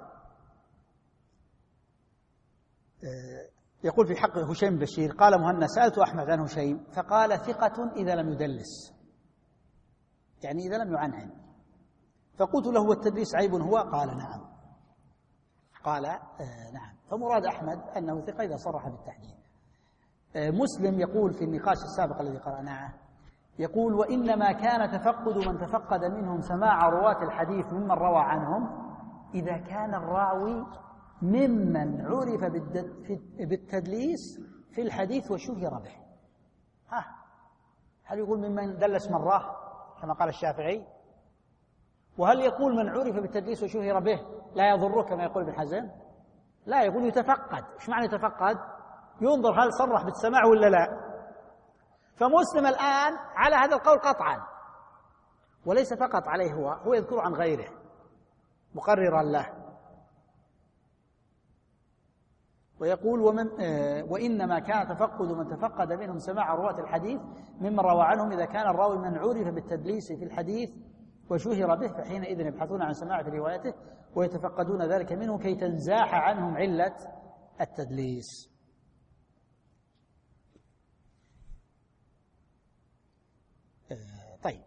يقول في حق هشيم بشير، قال مهنا: سألت أحمد عن هشيم فقال: ثقة إذا لم يدلس، يعني إذا لم يعنعن. فقلت له: والتدليس عيب هو؟ قال: نعم. قال آه نعم. فمراد أحمد أنه ثقة إذا صرح بالتحديث. آه مسلم يقول في النقاش السابق الذي قرأناه، يقول: وإنما كان تفقد من تفقد منهم سماع رواة الحديث ممن روى عنهم إذا كان الراوي ممن عرف بالتدليس في الحديث وشهر به. ها، هل يقول ممن دلس مرة كما قال الشافعي؟ وهل يقول من عرف بالتدليس وشهر به لا يضره كما يقول ابن حزم؟ لا، يقول يتفقد. ايش معنى يتفقد؟ ينظر هل صرح بالسماع ولا لا. فمسلم الآن على هذا القول قطعا، وليس فقط عليه هو، هو يذكر عن غيره مقررا له. ويقول: ومن آه وإنما كان تفقد من تفقد منهم سماع رواة الحديث ممن روى عنهم إذا كان الراوي من عرف بالتدليس في الحديث وشهر به، فحينئذ يبحثون عن سماع في روايته ويتفقدون ذلك منه كي تنزاح عنهم علة التدليس. آه طيب،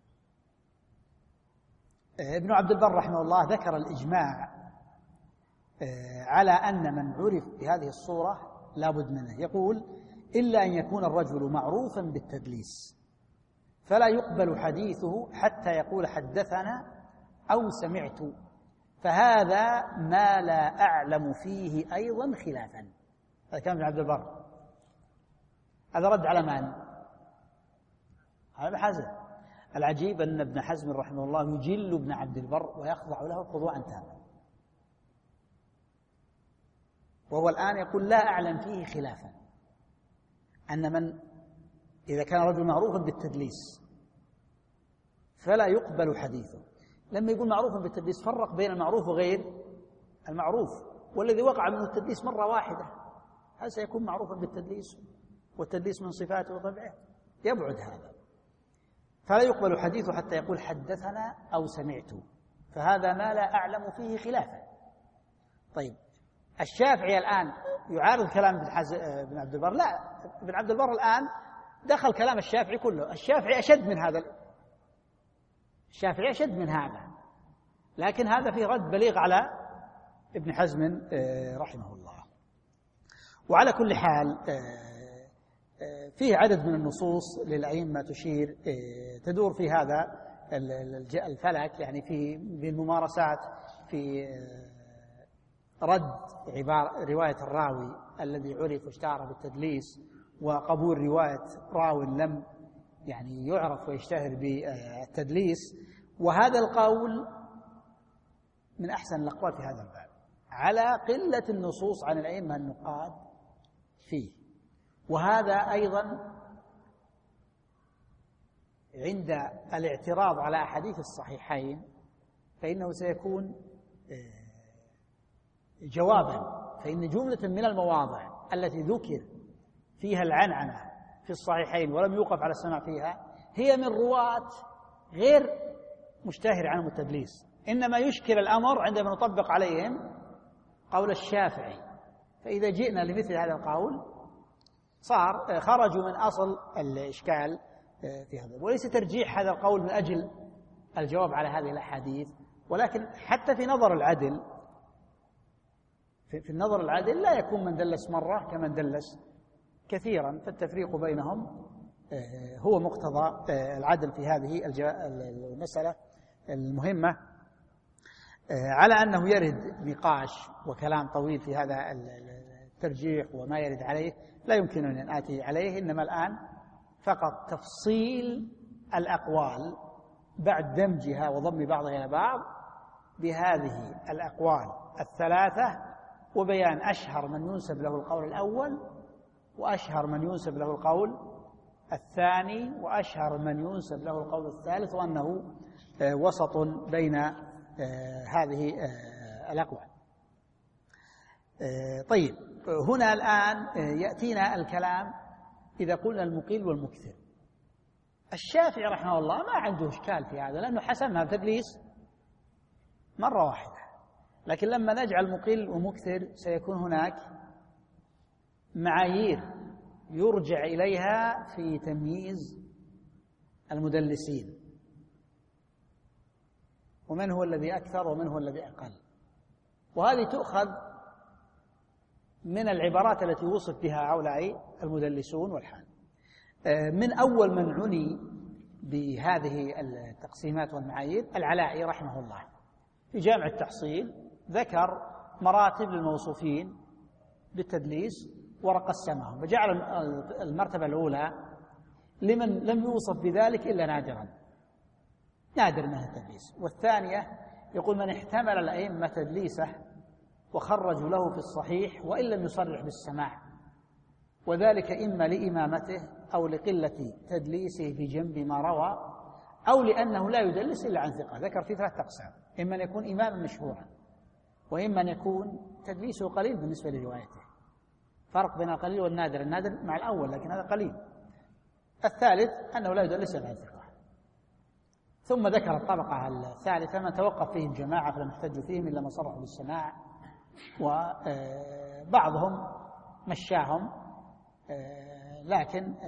آه ابن عبد البر رحمه الله ذكر الإجماع على أن من عرف بهذه الصورة لا بد منه. يقول إلا أن يكون الرجل معروفا بالتدليس فلا يقبل حديثه حتى يقول حدثنا أو سمعت، فهذا ما لا أعلم فيه أيضا خلافا. هذا كلام ابن عبد البر. هذا رد على من؟ على ابن حزم. العجيب أن ابن حزم رحمه الله يجل ابن عبد البر ويخضع له خضوعا تاما، وهو الآن يقول لا أعلم فيه خلافا، أن من إذا كان رجل معروفا بالتدليس فلا يقبل حديثه. لما يقول معروفا بالتدليس فرق بين المعروف وغير المعروف، والذي وقع منه التدليس مرة واحدة هل سيكون معروفا بالتدليس؟ والتدليس من صفاته وطبعه، يبعد هذا. فلا يقبل حديثه حتى يقول حدثنا أو سمعت، فهذا ما لا أعلم فيه خلافا. طيب الشافعي الآن يعارض كلام ابن عبد البر؟ لا، ابن عبد البر الآن دخل كلام الشافعي كله. الشافعي أشد من هذا، الشافعي أشد من هذا، لكن هذا فيه رد بليغ على ابن حزم رحمه الله. وعلى كل حال فيه عدد من النصوص للأئمة تشير تدور في هذا الفلك، يعني في بالممارسات في رد رواية الراوي الذي عرف واشتهر بالتدليس، وقبول رواية راوي لم يعني يعرف ويشتهر بالتدليس. وهذا القول من أحسن الأقوال في هذا الباب على قلة النصوص عن الأئمة النقاد فيه. وهذا أيضا عند الاعتراض على أحاديث الصحيحين فإنه سيكون جوابا، فإن جملة من المواضع التي ذكر فيها العنعنة في الصحيحين ولم يوقف على السماع فيها هي من رواة غير مشتهر عنهم التدليس، إنما يشكل الأمر عندما نطبق عليهم قول الشافعي. فإذا جئنا لمثل هذا القول صار خرجوا من أصل الإشكال في هذا، وليس ترجيح هذا القول من أجل الجواب على هذه الأحاديث، ولكن حتى في نظر العدل في النظر العادل لا يكون من دلس مرة كمن دلس كثيرا، فالتفريق بينهم هو مقتضى العدل في هذه المسألة المهمة. على أنه يرد نقاش وكلام طويل في هذا الترجيح وما يرد عليه لا يمكن أن آتي عليه، إنما الآن فقط تفصيل الأقوال بعد دمجها وضم بعضها إلى بعض بهذه الأقوال الثلاثة، وبيان أشهر من ينسب له القول الأول، وأشهر من ينسب له القول الثاني، وأشهر من ينسب له القول الثالث، وأنه وسط بين هذه الأقوال. طيب هنا الآن يأتينا الكلام إذا قلنا المقيل والمكثر. الشافعي رحمه الله ما عنده إشكال في هذا لأنه حسمها تدليس مرة واحدة، لكن لما نجعل مقل ومكثر سيكون هناك معايير يرجع إليها في تمييز المدلسين، ومن هو الذي أكثر ومن هو الذي أقل، وهذه تؤخذ من العبارات التي وصف بها هؤلاء المدلسون والحال. من أول من عني بهذه التقسيمات والمعايير العلائي رحمه الله في جامع التحصيل، ذكر مراتب للموصوفين بالتدليس ورقسمهم، فجعل المرتبة الأولى لمن لم يوصف بذلك إلا نادرا، نادر من التدليس. والثانية يقول من احتمل الأئمة تدليسه وخرجوا له في الصحيح وإن لم يصرح بالسماع، وذلك إما لإمامته أو لقلة تدليسه بجنب ما روى، أو لأنه لا يدلس إلا عن ثقة. ذكر في ثلاث أقسام: إما أن يكون إماما مشهورا، وإما أن يكون تدليسه قليل بالنسبة لروايته، فرق بين القليل والنادر، النادر مع الأول لكن هذا قليل. الثالث أنه لا يدلس إلا عن ثقة. ثم ذكر الطبقة الثالثة من توقف فيهم جماعة فلم يحتج فيهم إلا ما صرحوا بالسماع، وبعضهم مشاهم لكن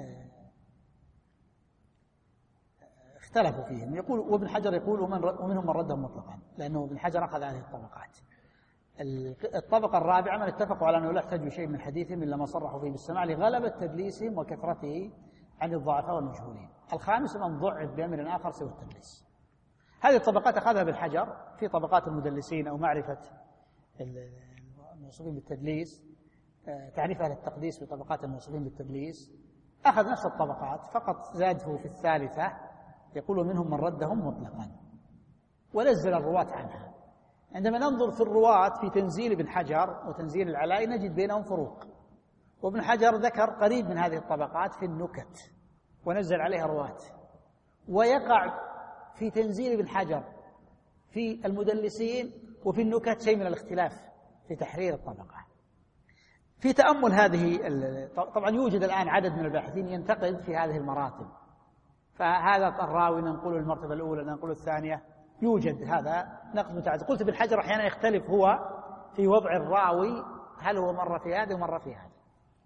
اختلفوا فيهم. يقول وابن حجر يقول ومن ومنهم من ردهم مطلقا، لأنه ابن حجر أخذ هذه الطبقات. الطبقة الرابعة من اتفقوا على أنه لا يحتج بشيء من حديثهم إلا ما صرحوا فيه بالسماع لغلبة تدليسهم وكثرته عن الضعفاء والمجهولين. الخامس من ضعف بأمر آخر سوى التدليس. هذه الطبقات أخذها بالحجر في طبقات المدلسين أو معرفة الموصوفين بالتدليس، تعريف أهل التقديس في طبقات الموصوفين بالتدليس، أخذ نفس الطبقات فقط زاده في الثالثة يقول منهم من ردهم مطلقا ونزل الرواة عنها. عندما ننظر في الرواة في تنزيل ابن حجر وتنزيل العلاء نجد بينهم فروق، وابن حجر ذكر قريب من هذه الطبقات في النكت ونزل عليها رواة، ويقع في تنزيل ابن حجر في المدلسين وفي النكت شيء من الاختلاف في تحرير الطبقة. في تأمل هذه طبعا يوجد الآن عدد من الباحثين ينتقد في هذه المراتب، فهذا الراوي ننقله المرتبة الأولى ننقله الثانية، يوجد هذا نقد متعدد. قلت ابن حجر أحيانا يختلف هو في وضع الراوي، هل هو مرة في هذه ومرة في هذه.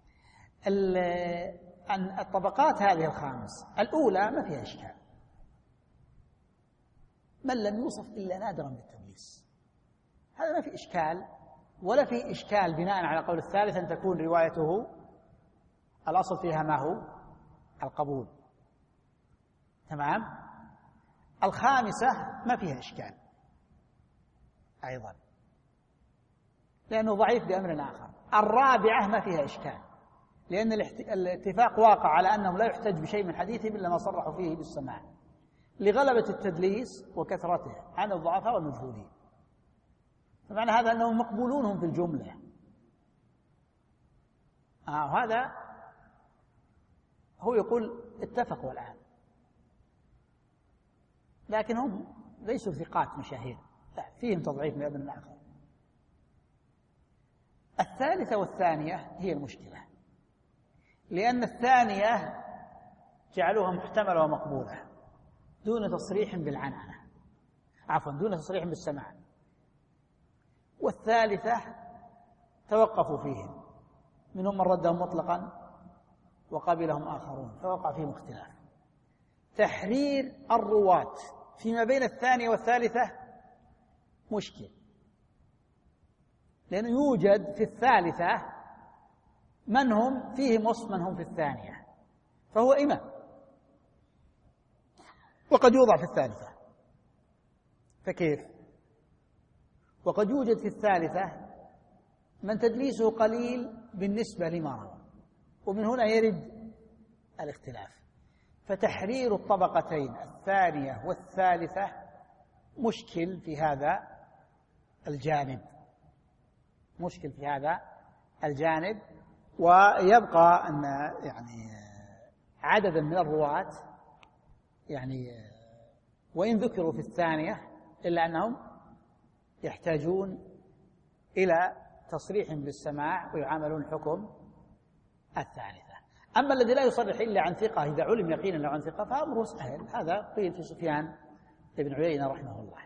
الطبقات هذه الخامس الأولى ما فيها إشكال، من لم يوصف إلا نادرا بالتدليس هذا ما في إشكال، ولا في إشكال بناء على قول الثالث أن تكون روايته الأصل فيها ما هو القبول. تمام. الخامسة ما فيها إشكال أيضا لأنه ضعيف بأمر آخر. الرابعة ما فيها إشكال لأن الاتفاق واقع على أنهم لا يحتج بشيء من حديثهم إلا ما صرحوا فيه بالسماع لغلبة التدليس وكثرته عن الضعفاء والمجهولين، فمعنى هذا أنهم مقبولونهم في الجملة. آه هذا هو يقول اتفقوا الآن، لكن هم ليسوا ثقات مشاهير، لا فيهم تضعيف من ابن آخر. الثالثة والثانية هي المشكلة، لأن الثانية جعلوها محتملة ومقبولة دون تصريح بالعنعنة، عفوا دون تصريح بالسماع، والثالثة توقفوا فيهم، منهم من ردهم مطلقا وقبلهم آخرون، فوقع فيهم اختلاف. تحرير الرواة فيما بين الثانية والثالثة مشكل، لأنه يوجد في الثالثة من هم فيهم وصف من هم في الثانية، فهو إمام وقد يوضع في الثالثة، فكيف؟ وقد يوجد في الثالثة من تدليسه قليل بالنسبة لما روى، ومن هنا يرد الاختلاف. فتحرير الطبقتين الثانية والثالثة مشكل في هذا الجانب، مشكل في هذا الجانب. ويبقى أن يعني عددا من الرواة يعني وإن ذكروا في الثانية إلا أنهم يحتاجون إلى تصريح بالسماع ويعاملون حكم الثالثة. أما الذي لا يصرح إلا عن ثقة إذا علم يقينا له عن ثقة فأمره سهل، هذا قيل في سفيان بن عيينة رحمه الله.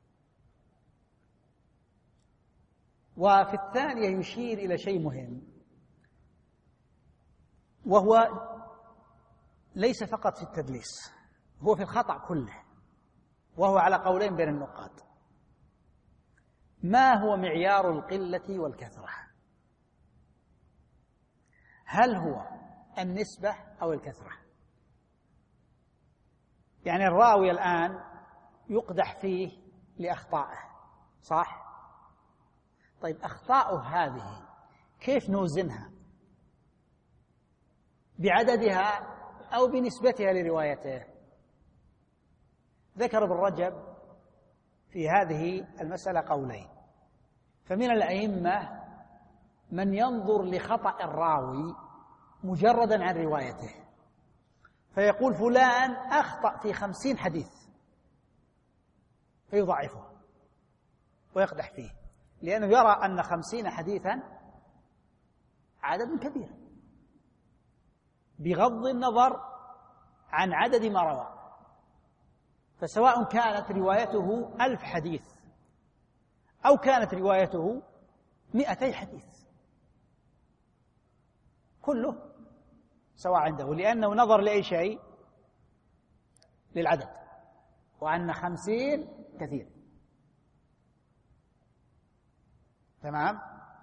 وفي الثانية يشير إلى شيء مهم، وهو ليس فقط في التدليس، هو في الخطأ كله، وهو على قولين بين النقاد. ما هو معيار القلة والكثرة؟ هل هو النسبة أو الكثرة؟ يعني الراوي الآن يقدح فيه لأخطائه، صح؟ طيب أخطاؤه هذه كيف نوزنها؟ بعددها أو بنسبتها لروايته؟ ذكر ابن رجب في هذه المسألة قولين، فمن الأئمة من ينظر لخطأ الراوي مجردا عن روايته، فيقول فلان أخطأ في خمسين حديث فيضعفه ويقدح فيه، لأنه يرى أن خمسين حديثا عدد كبير بغض النظر عن عدد ما روى، فسواء كانت روايته ألف حديث أو كانت روايته مئتي حديث كله سواء عنده، لأنه نظر لأي شيء للعدد، وأن خمسين كثير. تمام.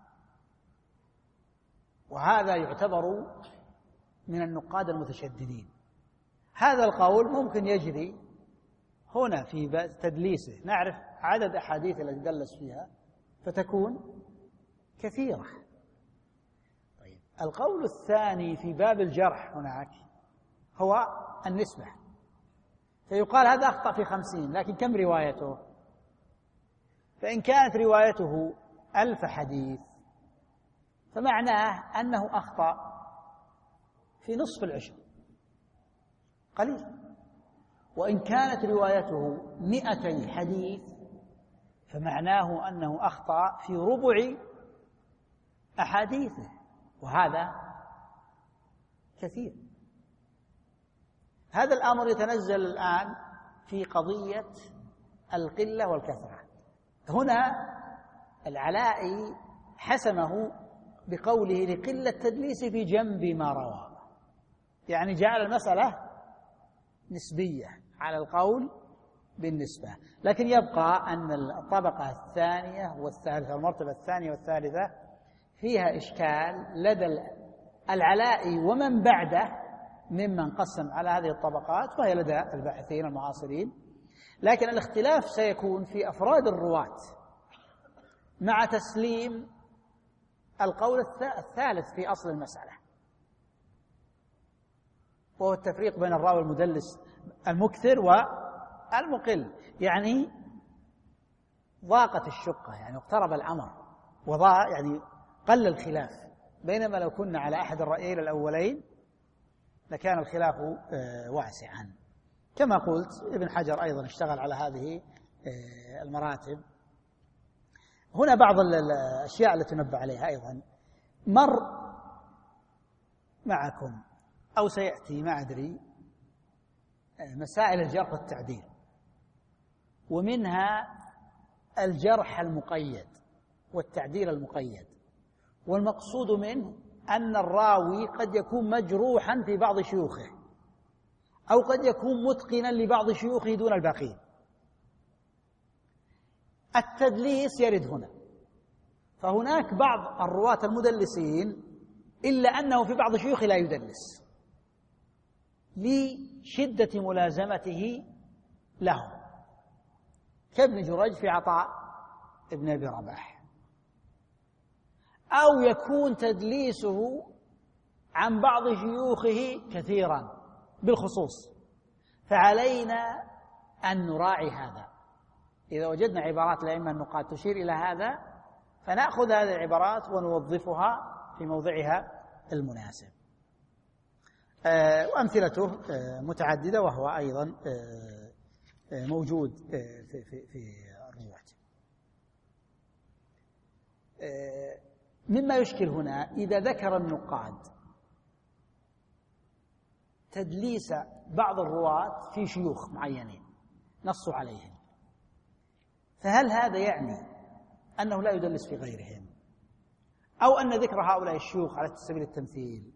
وهذا يعتبر من النقاد المتشددين. هذا القول ممكن يجري هنا في تدليسه، نعرف عدد أحاديث التي دلس فيها فتكون كثيرة. طيب القول الثاني في باب الجرح هناك هو النسبة، فيقال هذا أخطأ في خمسين، لكن كم روايته؟ فإن كانت روايته ألف حديث فمعناه أنه أخطأ في نصف العشر، قليل. وإن كانت روايته مئتي حديث فمعناه أنه أخطأ في ربع أحاديثه، وهذا كثير. هذا الأمر يتنزل الآن في قضية القلة والكثرة. هنا العلائي حسمه بقوله لقلة تدليس في جنب ما روى، يعني جعل المسألة نسبية على القول بالنسبة. لكن يبقى أن الطبقة الثانية والثالثة والمرتبة الثانية والثالثة فيها إشكال لدى العلائي ومن بعده ممن قسم على هذه الطبقات، وهي لدى الباحثين المعاصرين. لكن الاختلاف سيكون في أفراد الرواة مع تسليم القول الثالث في أصل المسألة، وهو التفريق بين الراوي المدلس المكثر والمقل. يعني ضاقت الشقة، يعني اقترب الأمر وضاع، يعني قل الخلاف. بينما لو كنا على أحد الرأيين الأولين لكان الخلاف واسعا. كما قلت ابن حجر أيضا اشتغل على هذه المراتب. هنا بعض الأشياء التي ننبه عليها أيضا. مر معكم أو سيأتي ما أدري مسائل الجرح والتعديل، ومنها الجرح المقيد والتعديل المقيد. والمقصود منه أن الراوي قد يكون مجروحا في بعض شيوخه، أو قد يكون متقنا لبعض شيوخه دون الباقين. التدليس يرد هنا، فهناك بعض الرواة المدلسين إلا أنه في بعض شيوخه لا يدلس لشدة ملازمته لهم، كابن جريج في عطاء ابن أبي رباح. أو يكون تدليسه عن بعض شيوخه كثيرا بالخصوص، فعلينا أن نراعي هذا. إذا وجدنا عبارات الأئمة النقاد تشير إلى هذا فنأخذ هذه العبارات ونوظفها في موضعها المناسب. وأمثلته متعددة، وهو أيضا موجود في في في الرواة. مما يشكل هنا إذا ذكر النقاد تدليس بعض الرواة في شيوخ معينين نصوا عليهم، فهل هذا يعني أنه لا يدلس في غيرهم، أو أن ذكر هؤلاء الشيوخ على سبيل التمثيل؟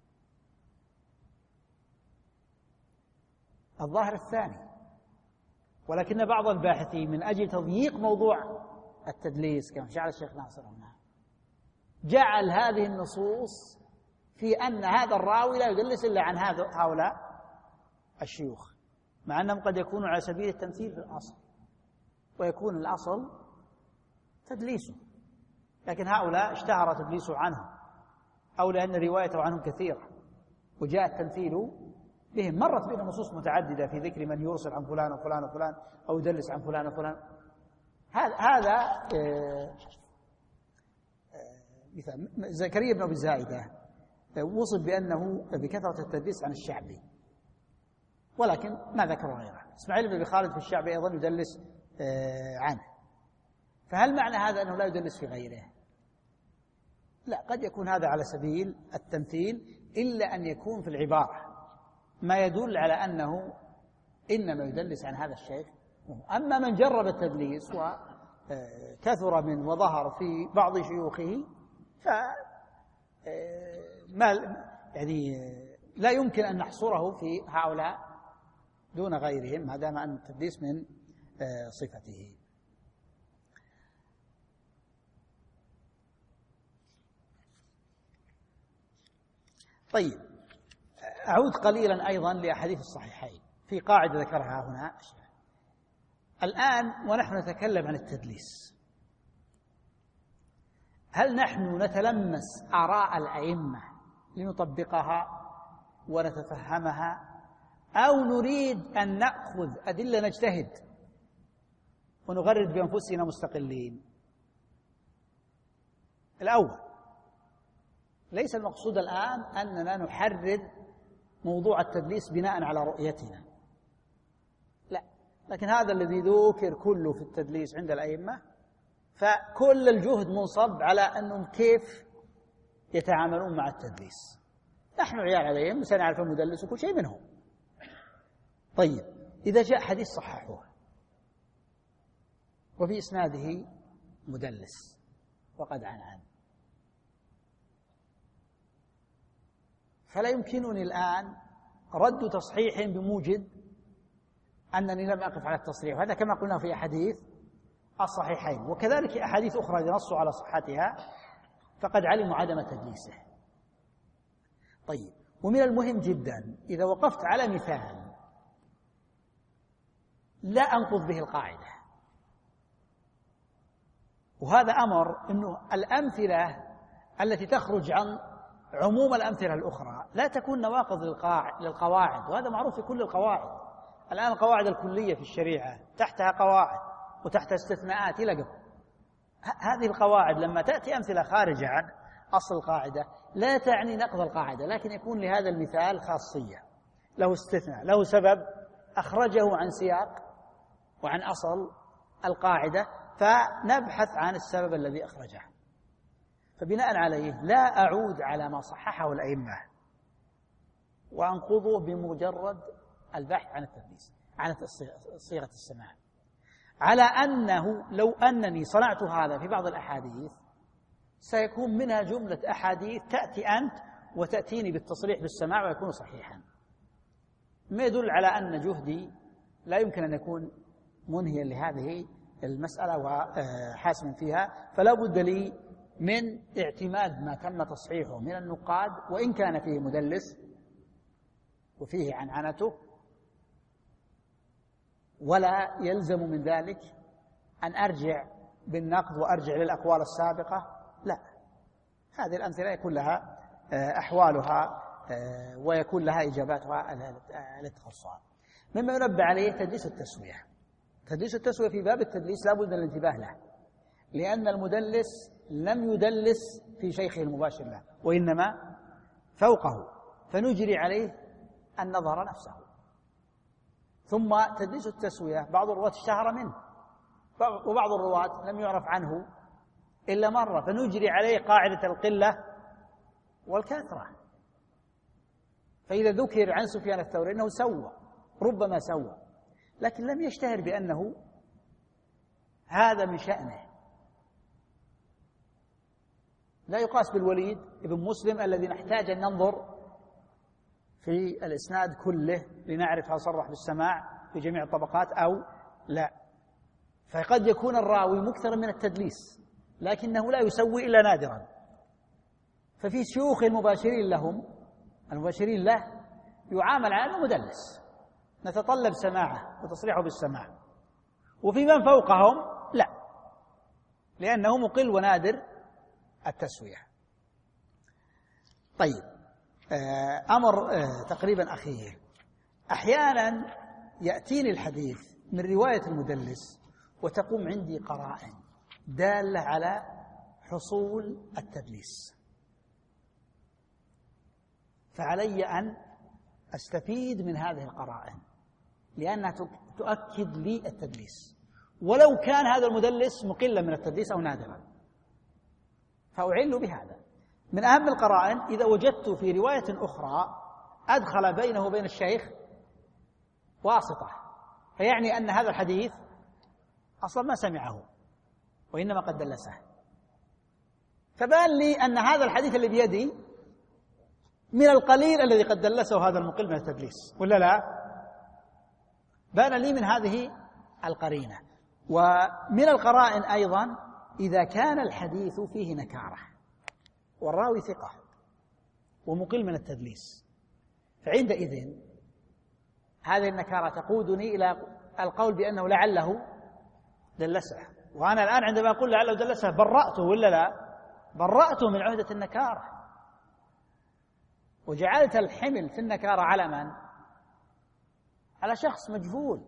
الظاهر الثاني. ولكن بعض الباحثين من أجل تضييق موضوع التدليس كما جعل الشيخ ناصر هنا جعل هذه النصوص في أن هذا الراوي لا يدلس إلا عن هؤلاء الشيوخ، مع أنهم قد يكونوا على سبيل التمثيل في الأصل، ويكون الأصل تدليسه، لكن هؤلاء اشتهر تدليسه عنهم، أو لأن روايته عنهم كثيرة وجاء التمثيل بهم. مرت بنا نصوص متعددة في ذكر من يرسل عن فلان وفلان وفلان، أو يدلس عن فلان وفلان. هذا هذا مثال زكريا بن أبي زائدة وصف بأنه بكثرة التدليس عن الشعبي، ولكن ما ذكر غيره. إسماعيل بن أبي خالد في الشعبي أيضا يدلس عنه. فهل معنى هذا أنه لا يدلس في غيره؟ لا، قد يكون هذا على سبيل التمثيل، إلا أن يكون في العبارة ما يدل على أنه إنما يدلس عن هذا الشيخ. أما من جرب التدليس وكثر من وظهر في بعض شيوخه ف ما يعني لا يمكن أن نحصره في هؤلاء دون غيرهم، ما دام أن التدليس من صفته. طيب، أعود قليلا أيضا لأحاديث الصحيحين في قاعدة ذكرها هنا الآن ونحن نتكلم عن التدليس. هل نحن نتلمس آراء الأئمة لنطبقها ونتفهمها، أو نريد أن نأخذ أدلة نجتهد ونغرد بأنفسنا مستقلين؟ الأول، ليس المقصود الآن أننا نحرر موضوع التدليس بناء على رؤيتنا، لا، لكن هذا الذي ذكر كله في التدليس عند الأئمة، فكل الجهد منصب على أنهم كيف يتعاملون مع التدليس. نحن عيال عليهم سنعرف المدلس وكل شيء منهم. طيب، إذا جاء حديث صححوه وفي إسناده مدلس وقد عن عن، فلا يمكنني الآن رد تصحيح بموجب أنني لم أقف على التصريح، وهذا كما قلنا في أحاديث الصحيحين، وكذلك أحاديث أخرى إذا نصوا على صحتها فقد علموا عدم تدليسه. طيب، ومن المهم جدا إذا وقفت على مثال لا أنقض به القاعدة، وهذا أمر أنه الأمثلة التي تخرج عن عموم الأمثلة الأخرى لا تكون نواقض للقواعد، وهذا معروف في كل القواعد. الآن القواعد الكلية في الشريعة تحتها قواعد وتحتها استثناءات إلى قبل. هذه القواعد لما تأتي أمثلة خارجة عن أصل القاعدة لا تعني نقض القاعدة، لكن يكون لهذا المثال خاصية، له استثناء، له سبب أخرجه عن سياق وعن أصل القاعدة، فنبحث عن السبب الذي أخرجه. فبناء عليه لا أعود على ما صححه الأئمة وأنقضه بمجرد البحث عن التدليس، عن صيغة السماع، على أنه لو أنني صنعت هذا في بعض الأحاديث سيكون منها جملة أحاديث تأتي أنت وتأتيني بالتصريح بالسماع ويكون صحيحا، ما يدل على أن جهدي لا يمكن أن يكون منهيا لهذه المسألة وحاسما فيها، فلا بد لي من اعتماد ما تم تصحيحه من النقاد وإن كان فيه مدلس وفيه عنعنته، ولا يلزم من ذلك أن أرجع بالنقد وأرجع للأقوال السابقة، لا، هذه الأمثلة يكون لها أحوالها ويكون لها إجاباتها التي تخصها. مما ينبه عليه تدليس التسوية. تدليس التسوية في باب التدليس لا بد من الانتباه له، لأن المدلس لم يدلس في شيخه المباشر له وإنما فوقه، فنجري عليه النظر نفسه. ثم تدليس التسوية بعض الرواة اشتهر منه وبعض الرواة لم يعرف عنه إلا مرة، فنجري عليه قاعدة القلة والكثرة. فإذا ذكر عن سفيان الثوري أنه سوى، ربما سوى، لكن لم يشتهر بأنه هذا من شأنه. لا يقاس بالوليد ابن مسلم الذي نحتاج أن ننظر في الإسناد كله لنعرف هل صرح بالسماع في جميع الطبقات أو لا. فقد يكون الراوي مكثرا من التدليس لكنه لا يسوي إلا نادرا. ففي شيوخ المباشرين لهم المباشرين له يعامل على أنه مدلس نتطلب سماعه وتصريحه بالسماع، وفي من فوقهم لا، لأنه مقل ونادر التسوية. طيب، أمر تقريبا أخير، أحيانا يأتيني الحديث من رواية المدلس وتقوم عندي قرائن دالة على حصول التدليس، فعلي أن أستفيد من هذه القرائن لأنها تؤكد لي التدليس، ولو كان هذا المدلس مقلا من التدليس أو نادرا، فأعل بهذا. من أهم القرائن إذا وجدت في رواية أخرى أدخل بينه وبين الشيخ واسطة، فيعني أن هذا الحديث أصلا ما سمعه وإنما قد دلسه، فبان لي أن هذا الحديث اللي بيدي من القليل الذي قد دلسه هذا المقل من التدليس، ولا لا؟ بان لي من هذه القرينة. ومن القرائن أيضا إذا كان الحديث فيه نكارة والراوي ثقة ومقل من التدليس، فعندئذ هذه النكارة تقودني إلى القول بأنه لعله دلسه، وأنا الآن عندما أقول لعله دلسه برأته ولا لا؟ برأته من عهدة النكارة، وجعلت الحمل في النكارة على من؟ على شخص مجهول،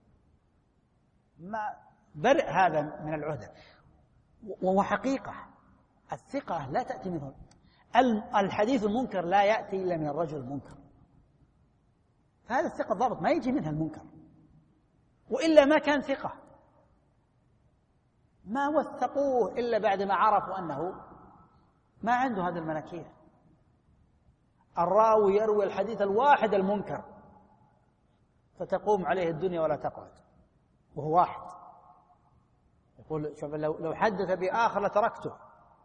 ما برئ هذا من العهدة. وهو حقيقة الثقة لا تأتي منه، الحديث المنكر لا يأتي إلا من الرجل المنكر، فهذا الثقة ضابط ما يجي منها المنكر، وإلا ما كان ثقة، ما وثقوه إلا بعد ما عرفوا أنه ما عنده هذا المناكير. الراوي يروي الحديث الواحد المنكر فتقوم عليه الدنيا ولا تقعد، وهو واحد. يقول شوف لو لو حدث بآخر لتركته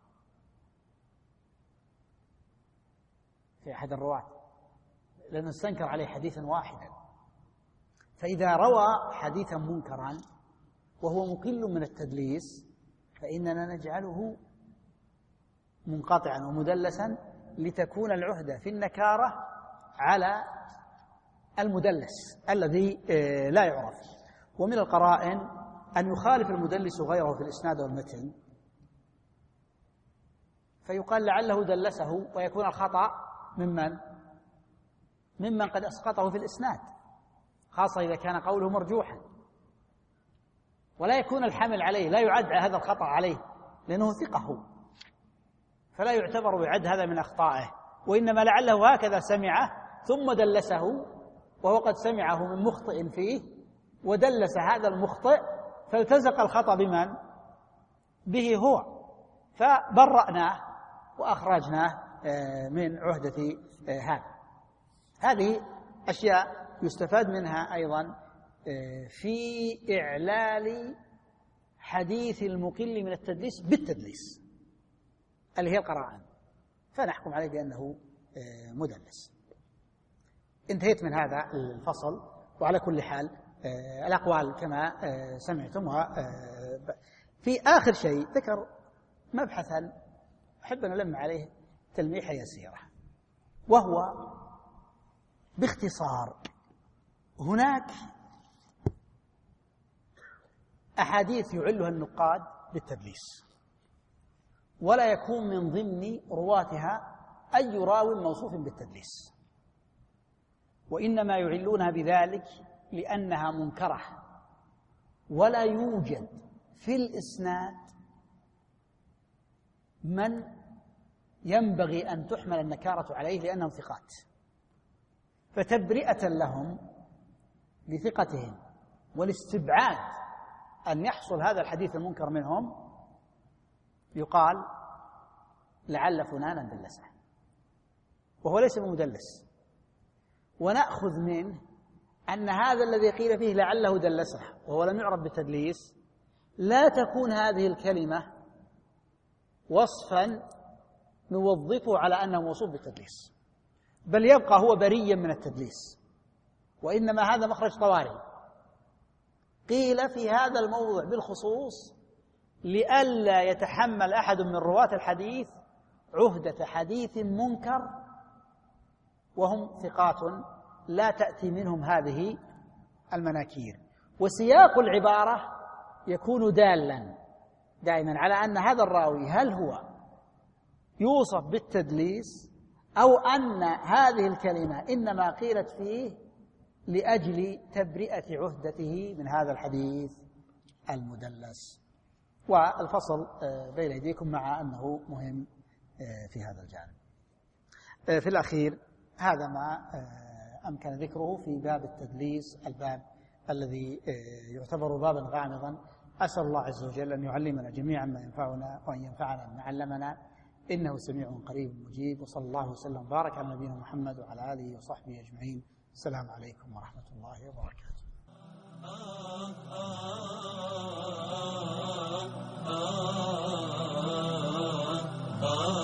في أحد الرواة، لأنه استنكر عليه حديثا واحدا. فإذا روى حديثا منكرا وهو مقل من التدليس فإننا نجعله منقطعا ومدلسا لتكون العهدة في النكارة على المدلس الذي لا يعرف. ومن القرائن أن يخالف المدلس غيره في الإسناد والمتن فيقال لعله دلسه، ويكون الخطأ ممن ممن قد أسقطه في الإسناد، خاصة إذا كان قوله مرجوحا، ولا يكون الحمل عليه، لا يعد هذا الخطأ عليه لأنه ثقه، فلا يعتبر ويعد هذا من أخطائه، وإنما لعله هكذا سمعه ثم دلسه وهو قد سمعه من مخطئ فيه ودلس هذا المخطئ فالتزق الخطأ بمن؟ به هو، فبرأناه وأخرجناه من عهدة هذا. هذه أشياء يستفاد منها أيضا في إعلال حديث المقل من التدليس بالتدليس اللي هي القرائن، فنحكم عليه بأنه مدلس. انتهيت من هذا الفصل. وعلى كل حال الأقوال كما سمعتم. في آخر شيء ذكر مبحثا أحب أن ألم عليه تلميحة يسيرة، وهو باختصار هناك أحاديث يعلها النقاد بالتدليس ولا يكون من ضمن رواتها أي راو موصوف بالتدليس، وإنما يعلونها بذلك لأنها منكرة ولا يوجد في الإسناد من ينبغي أن تحمل النكارة عليه لأنهم ثقات، فتبرئة لهم بثقتهم والاستبعاد أن يحصل هذا الحديث المنكر منهم يقال لعل فلانا دلسه، وهو ليس بمدلس، ونأخذ منه أن هذا الذي قيل فيه لعله دلسه وهو لم يعرف بالتدليس لا تكون هذه الكلمة وصفا نوظفه على أنه موصوف بالتدليس، بل يبقى هو بريا من التدليس، وإنما هذا مخرج طوارئ قيل في هذا الموضع بالخصوص لئلا يتحمل أحد من رواة الحديث عهدة حديث منكر وهم ثقات لا تأتي منهم هذه المناكير. وسياق العبارة يكون دالا دائما على أن هذا الراوي هل هو يوصف بالتدليس أو أن هذه الكلمة إنما قيلت فيه لأجل تبرئة عهدته من هذا الحديث المدلس. والفصل بين أيديكم مع أنه مهم في هذا الجانب. في الأخير هذا ما أمكن ذكره في باب التدليس، الباب الذي يعتبر بابا غامضا. أسأل الله عز وجل أن يعلمنا جميعا ما ينفعنا وأن ينفعنا بما علمنا، إنه سميع قريب مجيب. وصلى الله وسلم وبارك على نبينا محمد وعلى آله وصحبه أجمعين. السلام عليكم ورحمة الله وبركاته. آه